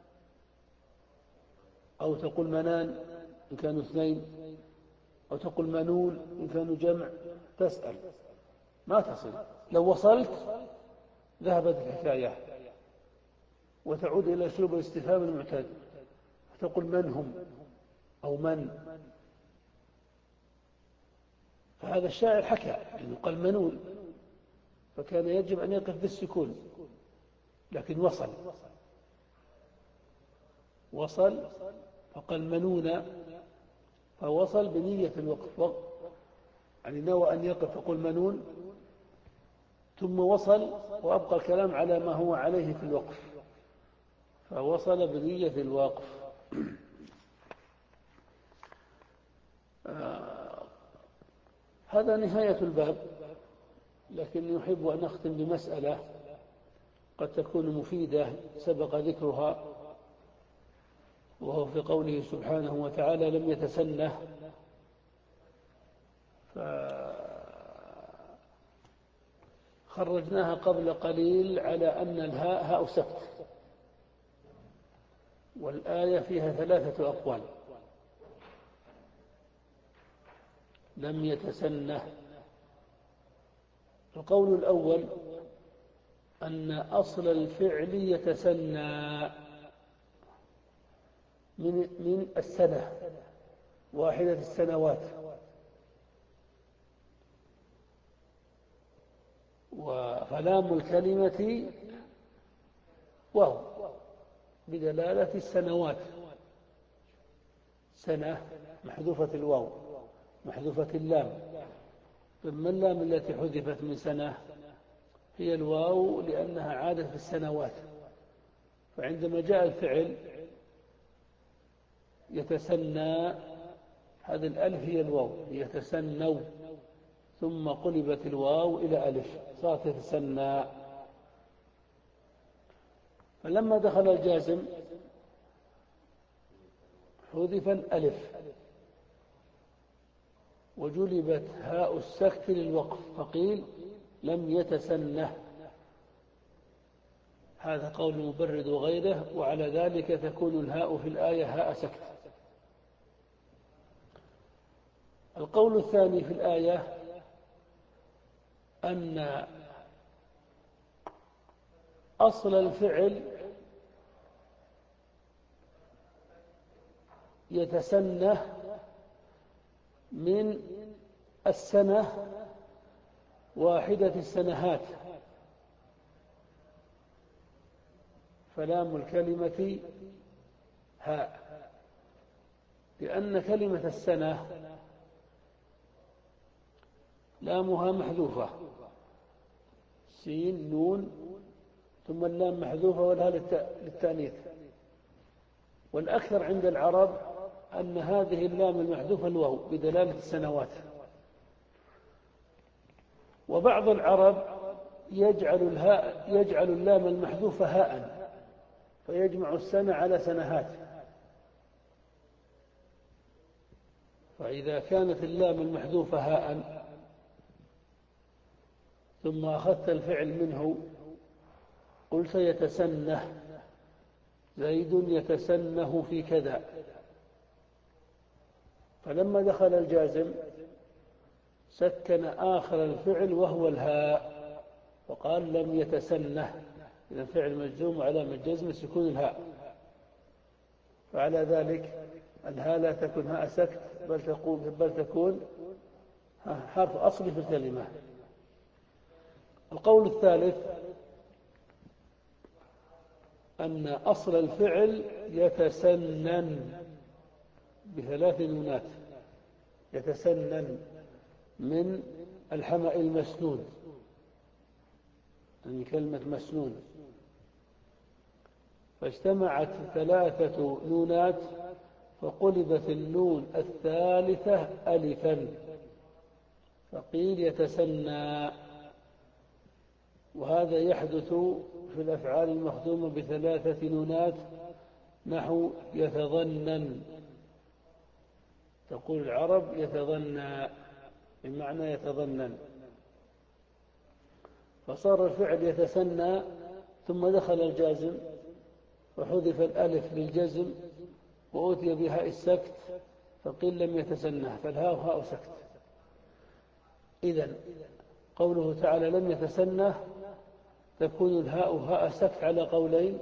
أو تقول منان إن كانوا اثنين، أو تقول منون إن كانوا جمع، تسأل ما تصل. لو وصلت ذهبت الحكاية وتعود إلى أسلوب الاستفهام المعتاد، فتقول من هم أو من. فهذا الشاعر حكى يعني قال منون، فكان يجب أن يقف بالسكون، لكن وصل وصل فقال منون، فوصل بنية الوقف، يعني نوى أن يقف فقل منون، ثم وصل وأبقى الكلام على ما هو عليه في الوقف، فوصل بنية الوقف. آه هذا نهاية الباب، لكن يحب أن أختم بمسألة قد تكون مفيدة سبق ذكرها، وهو في قوله سبحانه وتعالى: لم يتسنه. فخرجناها قبل قليل على أن الهاء هاء سكت، والآية فيها ثلاثة أقوال: لم يتسنه. القول الأول أن أصل الفعل يتسنى من من السنة، واحدة السنوات، وفلام الكلمة واو بدلالة السنوات، سنة محذوفة الواو محذوفة اللام، ثم اللام التي حذفت من سنة هي الواو لأنها عادت في السنوات. فعندما جاء الفعل يتسنى، هذه الألف هي الواو، يتسنوا، ثم قلبت الواو إلى ألف صارت يتسنى. فلما دخل الجازم حذف الألف وجلبت هاء السكت للوقف فقيل لم يتسنه. هذا قول المبرد وغيره، وعلى ذلك تكون الهاء في الآية هاء سكت. القول الثاني في الآية أن أصل الفعل يتسنه من السنة واحدة السنهات، فلام الكلمة هاء، لأن كلمة السنة لامها محذوفة، سين نون ثم اللام محذوفة والهاء للتأنيث. والأكثر عند العرب أن هذه اللام المحذوفة الواو بدلالة السنوات. وبعض العرب يجعل الهاء يجعل اللام المحذوفة هاء فيجمع السنة على سنهات. فإذا كانت اللام المحذوفة هاء ثم أخذت الفعل منه قلت يتسنه، زيد يتسنه في كذا، فلما دخل الجازم سكن آخر الفعل وهو الهاء وقال لم يتسنه، إذا الفعل مجزوم وعلامة جزم سكون الهاء. فعلى ذلك الهاء لا تكون هاء سكت بل تكون بل تكون حرف أصلي في الكلمة. القول الثالث أن أصل الفعل يتسنن بثلاث نونات، يتسنن من الحمأ المسنون، يعني كلمة مسنون، فاجتمعت ثلاثة نونات فقلبت النون الثالثة ألفا فقيل يتسنى. وهذا يحدث في الأفعال المخدومة بثلاثة نونات نحو يتظنن، تقول العرب يتظنى بمعنى يتظنن، فصار الفعل يتسنى ثم دخل الجازم وحذف الألف للجزم وأتي بهاء السكت فقيل لم يتسنه، فالهاء هاء سكت. إذن قوله تعالى لم يتسنه تكون الهاء هاء سكت على قولين،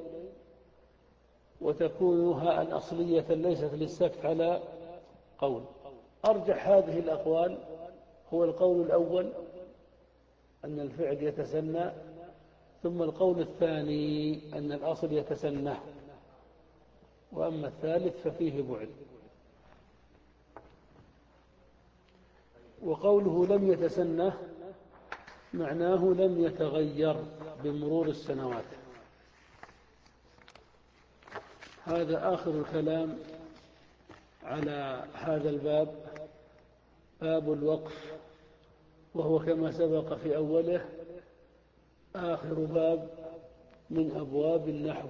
وتكون هاء أصلية ليست للسكت على قول. أرجح هذه الأقوال هو القول الأول أن الفعل يتسنى، ثم القول الثاني أن الأصل يتسنى، وأما الثالث ففيه بعد. وقوله لم يتسنى معناه لم يتغير بمرور السنوات. هذا آخر الكلام على هذا الباب، باب الوقف، وهو كما سبق في أوله آخر باب من أبواب النحو.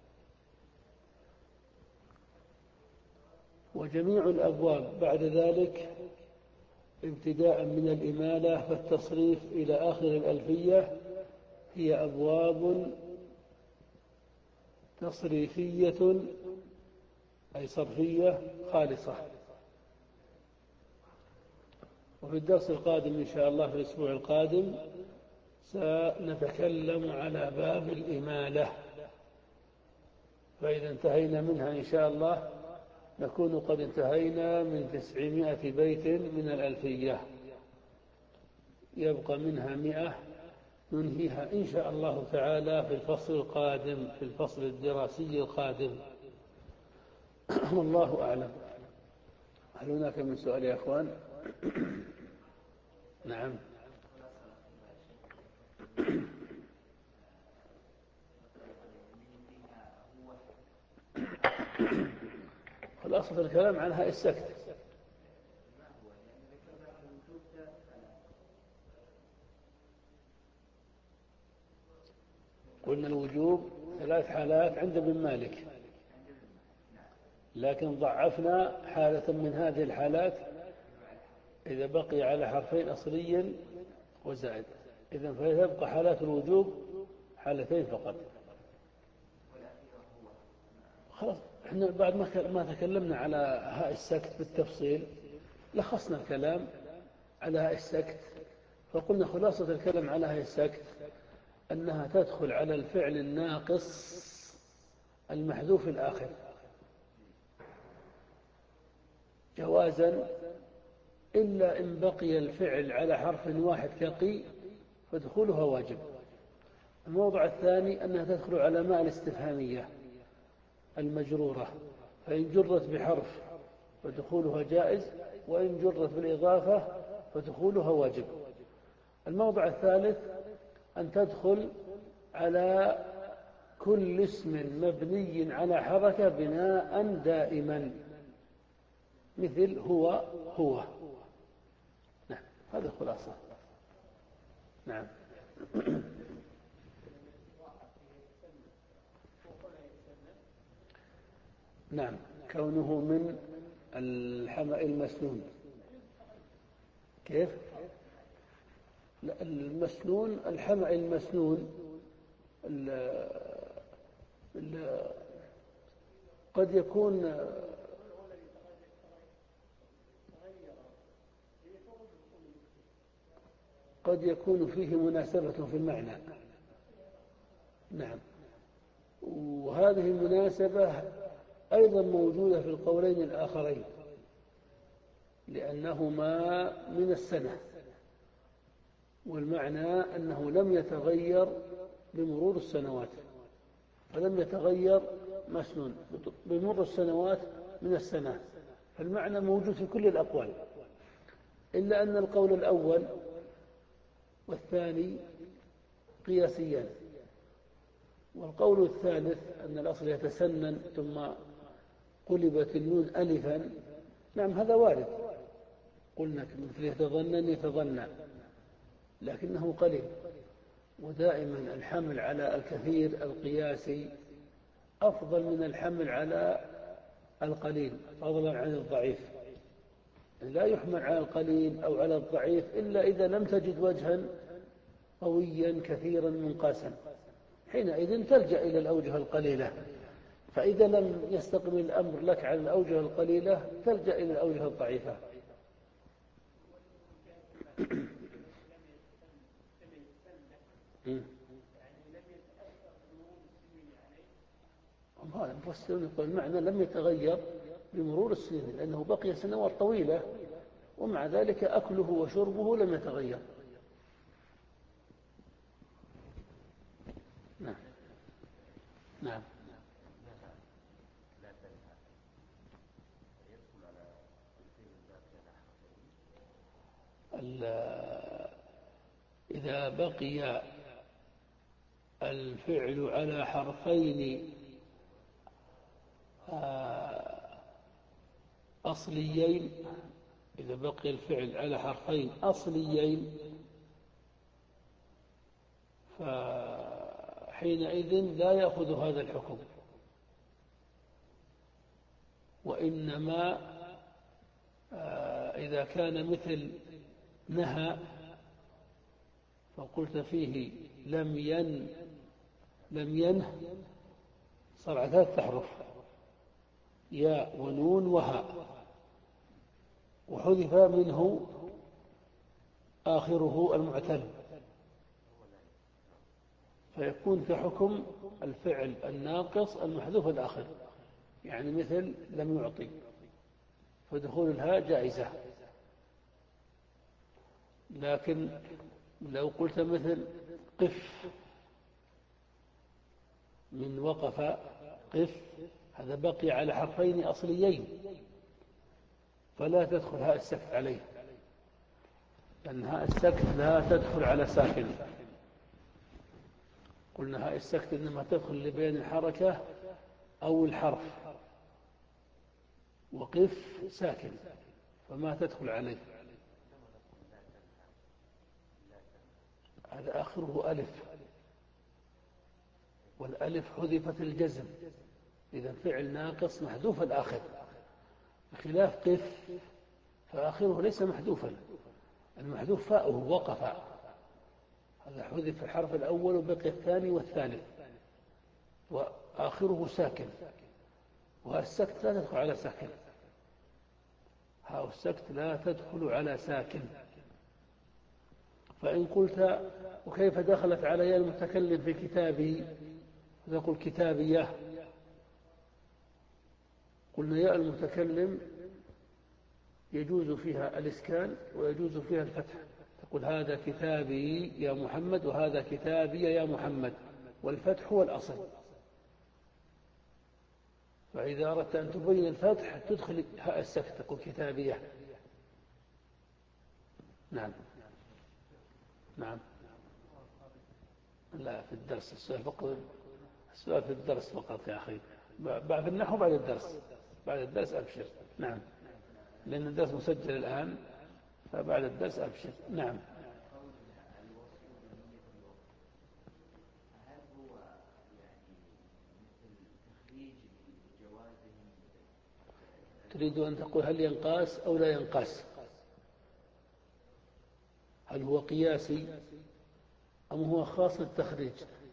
وجميع الأبواب بعد ذلك ابتداء من الإمالة فالتصريف إلى آخر الألفية هي أبواب تصريفية أي صرفية خالصة. وفي الدرس القادم إن شاء الله في الأسبوع القادم سنتكلم على باب الإمالة، فإذا انتهينا منها إن شاء الله نكون قد انتهينا من تسعمائة بيت من الألفية، يبقى منها مئة ننهيها إن شاء الله تعالى في الفصل القادم، في الفصل الدراسي القادم. والله أعلم. هل هناك من سؤال يا أخوان؟ نعم. الأصل في الكلام عن هاء السكت. قلنا الوجوب ثلاث حالات عند ابن مالك: لكن ضعفنا حالة من هذه الحالات إذا بقي على حرفين أصلي وزائد. إذن فيبقى حالات الوجوب حالتين فقط. خلاص احنا بعد ما تكلمنا على هاء السكت بالتفصيل لخصنا الكلام على هاء السكت، فقلنا خلاصة الكلام على هاء السكت أنها تدخل على الفعل الناقص المحذوف الآخر جوازا، إلا إن بقي الفعل على حرف واحد كقي فدخولها واجب. الموضع الثاني أنها تدخل على ماء الاستفهامية المجرورة، فإن جرت بحرف فدخولها جائز، وإن جرت بالإضافة فدخولها واجب. الموضع الثالث أن تدخل على كل اسم مبني على حركة بناء دائما، مثل هو هو. نعم هذا الخلاصة. نعم. نعم كونه من الحمأ المسنون. كيف؟ لا المسنون الحمأ المسنون ال ال قد يكون قد يكون فيه مناسبة في المعنى. نعم، وهذه المناسبة أيضا موجودة في القولين الآخرين، لأنهما من السنة، والمعنى أنه لم يتغير بمرور السنوات، فلم يتغير مسنون بمرور السنوات من السنة، فالمعنى موجود في كل الأقوال، إلا أن القول الأول والثاني قياسيان، والقول الثالث أن الأصل يتسنن ثم قلبت النون ألفا. نعم هذا وارد، قلنا مثل يتظنن يتظنى، لكنه قليل، ودائما الحمل على الكثير القياسي أفضل من الحمل على القليل فضلا عن الضعيف. لا يحمل على القليل أو على الضعيف إلا إذا لم تجد وجها قويا كثيرا منقاسا، حينئذ تلجأ إلى الأوجه القليلة، فإذا لم يستقم الأمر لك على الأوجه القليلة تلجأ إلى الأوجه الضعيفة. هذا مفسر يقول المعنى لم يتغير بمرور السنين، لأنه بقي سنوات طويلة ومع ذلك أكله وشربه لم يتغير. نعم. نعم. إذا بقي الفعل على حرفين أصليين، إذا بقي الفعل على حرفين أصليين فحينئذ لا يأخذ هذا الحكم، وإنما إذا كان مثل نهى فقلت فيه لم ين لم ينه، صار على ثلاث أحرف ياء ونون وهاء، وحذف منه آخره المعتل، فيكون كحكم الفعل الناقص المحذوف الآخر، يعني مثل لم يعطي، فدخول الهاء جائزة. لكن لو قلت مثل قف من وقف قف، هذا بقي على حرفين أصليين فلا تدخل هاء السكت عليه، لأن هاء السكت لا تدخل على ساكن. قلنا هاء السكت إنما تدخل لبيان الحركة أو الحرف، وقف ساكن فما تدخل عليه، هذا آخره ألف، والألف حذفت الجزم إذا فعل ناقص محذوف الآخر، بخلاف قف فآخره ليس محذوفا، المحذوف فاؤه وقف، هذا حذف الحرف الأول وبقي الثاني والثالث، وآخره ساكن، والسكت لا تدخل على ساكن، هاء السكت لا تدخل على ساكن. فإن قلت وكيف دخلت على يا المتكلم في كتابه، تقول كتابية، قلنا يا المتكلم يجوز فيها الإسكان ويجوز فيها الفتح، تقول هذا كتابي يا محمد وهذا كتابي يا محمد، والفتح هو الأصل. فإذا أردت أن تبين الفتح تدخل هاء السكت تقول كتابية. نعم نعم. لا في الدرس السؤال فقط، السؤال في الدرس فقط يا أخي، بعد النحو بعد الدرس، بعد الدرس أبشر. نعم لأن الدرس مسجل الآن، فبعد الدرس أبشر. نعم. تريد أن تقول هل ينقاس أو لا ينقاس، هل هو قياسي أم هو خاص للتخريج؟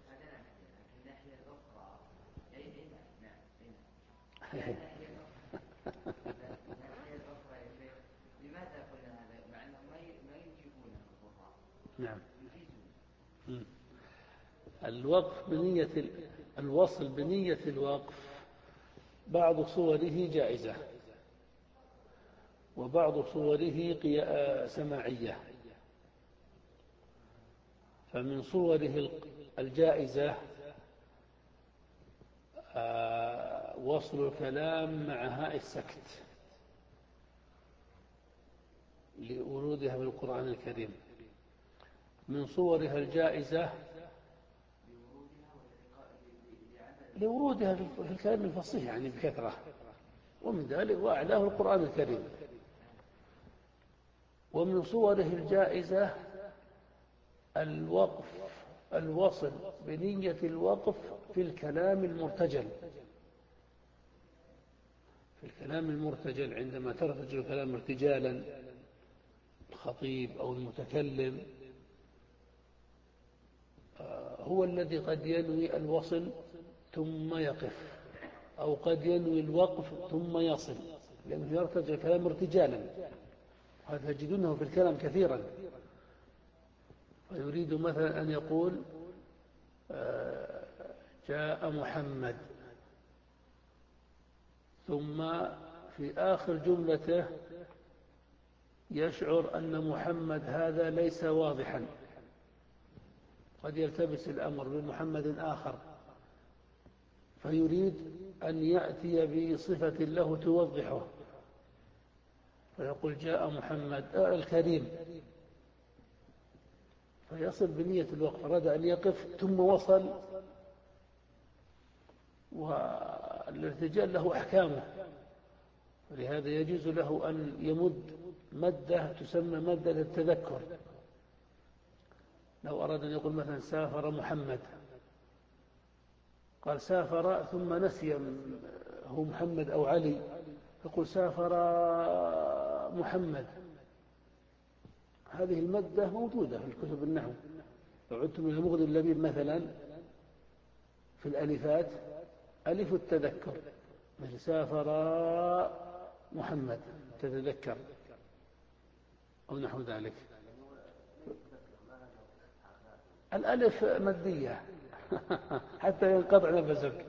نعم. الوقف بنية الوصل بنية الوقف بعض صوره جائزة وبعض صوره سماعية. فمن صوره الجائزة وصل الكلام مع هاء السكت لورودها في القرآن الكريم. من صورها الجائزة لورودها في الكلام الفصيح يعني بكثرة، ومن ذلك وأعلاه القرآن الكريم. ومن صوره الجائزة الوقف الوصل بنية الوقف في الكلام المرتجل، في الكلام المرتجل عندما ترتجل الكلام ارتجالا الخطيب أو المتكلم هو الذي قد ينوي الوصل ثم يقف، أو قد ينوي الوقف ثم يصل، لأنه يرتجل الكلام ارتجالا، هذا تجدونه في الكلام كثيرا. ويريد مثلا أن يقول جاء محمد، ثم في آخر جملته يشعر أن محمد هذا ليس واضحا، قد يلتبس الأمر بمحمد آخر، فيريد أن يأتي بصفة له توضحه، فيقول جاء محمد الكريم، فيصل بنية الوقف، أراد أن يقف ثم وصل، والارتجال له أحكامه، ولهذا يجوز له أن يمد مدة تسمى مدة التذكر. لو أراد أن يقول مثلا سافر محمد، قال سافر ثم نسي هو محمد أو علي، يقول سافر محمد، هذه المدة موجودة في الكتب النحو. لو عدتم إلى مغني اللبيب مثلا في الألفات ألف التذكر، مثل سافر محمد تتذكر أو نحو ذلك. الألف مادية حتى ينقطع نفسك،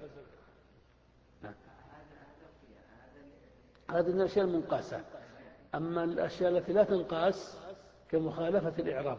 هذه من الأشياء المنقاسة. أما الأشياء التي لا تنقاس كمخالفة الإعراب،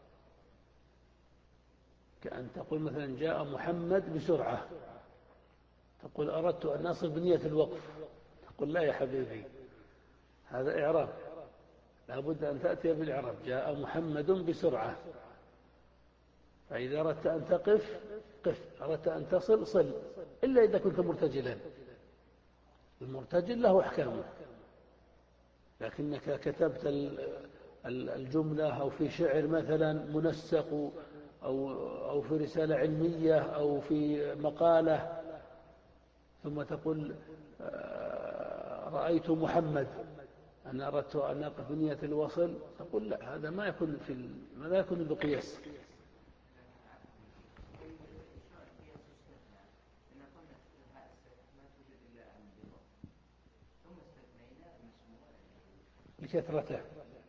كأن تقول مثلا جاء محمد بسرعة، تقول أردت أن أصل بنية الوقف، تقول لا يا حبيبي هذا إعراب، لابد أن تأتي بالإعراب جاء محمد بسرعة. فإذا أردت أن تقف قف، أردت أن تصل صل، إلا إذا كنت مرتجلا، المرتجل له أحكامه، لكنك كتبت الجملة أو في شعر مثلا منسق أو, أو في رسالة علمية أو في مقالة، ثم تقول رأيت محمد، أنا أردت أن أقف بنية الوصل، تقول لا، هذا ما يكون في ال... ما يكون بقياس. لكثرته.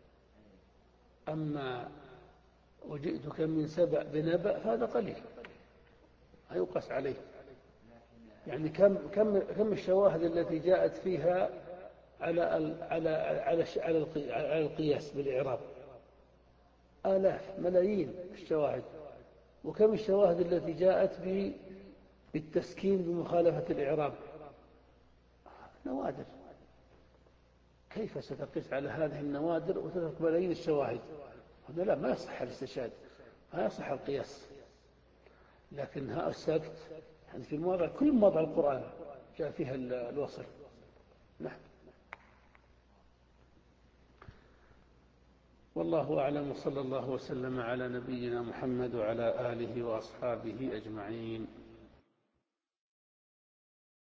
أما وجئتك من سبأ بنبأ فهذا قليل، لا يقاس عليه. يعني كم كم كم الشواهد التي جاءت فيها على ال على على على على القياس بالإعراب؟ آلاف ملايين الشواهد. وكم الشواهد التي جاءت بالتسكين بمخالفة الإعراب؟ نوادر. كيف ستقيس على هذه النوادر وتترك ملايين الشواهد؟ هذا لا، ما يصح الاستشهاد، ما يصح القياس. لكن ها السكت يعني في المواضع، كل مواضع القرآن جاء فيها الوصل. نعم. والله أعلم، وصلى الله وسلم على نبينا محمد وعلى آله وأصحابه أجمعين.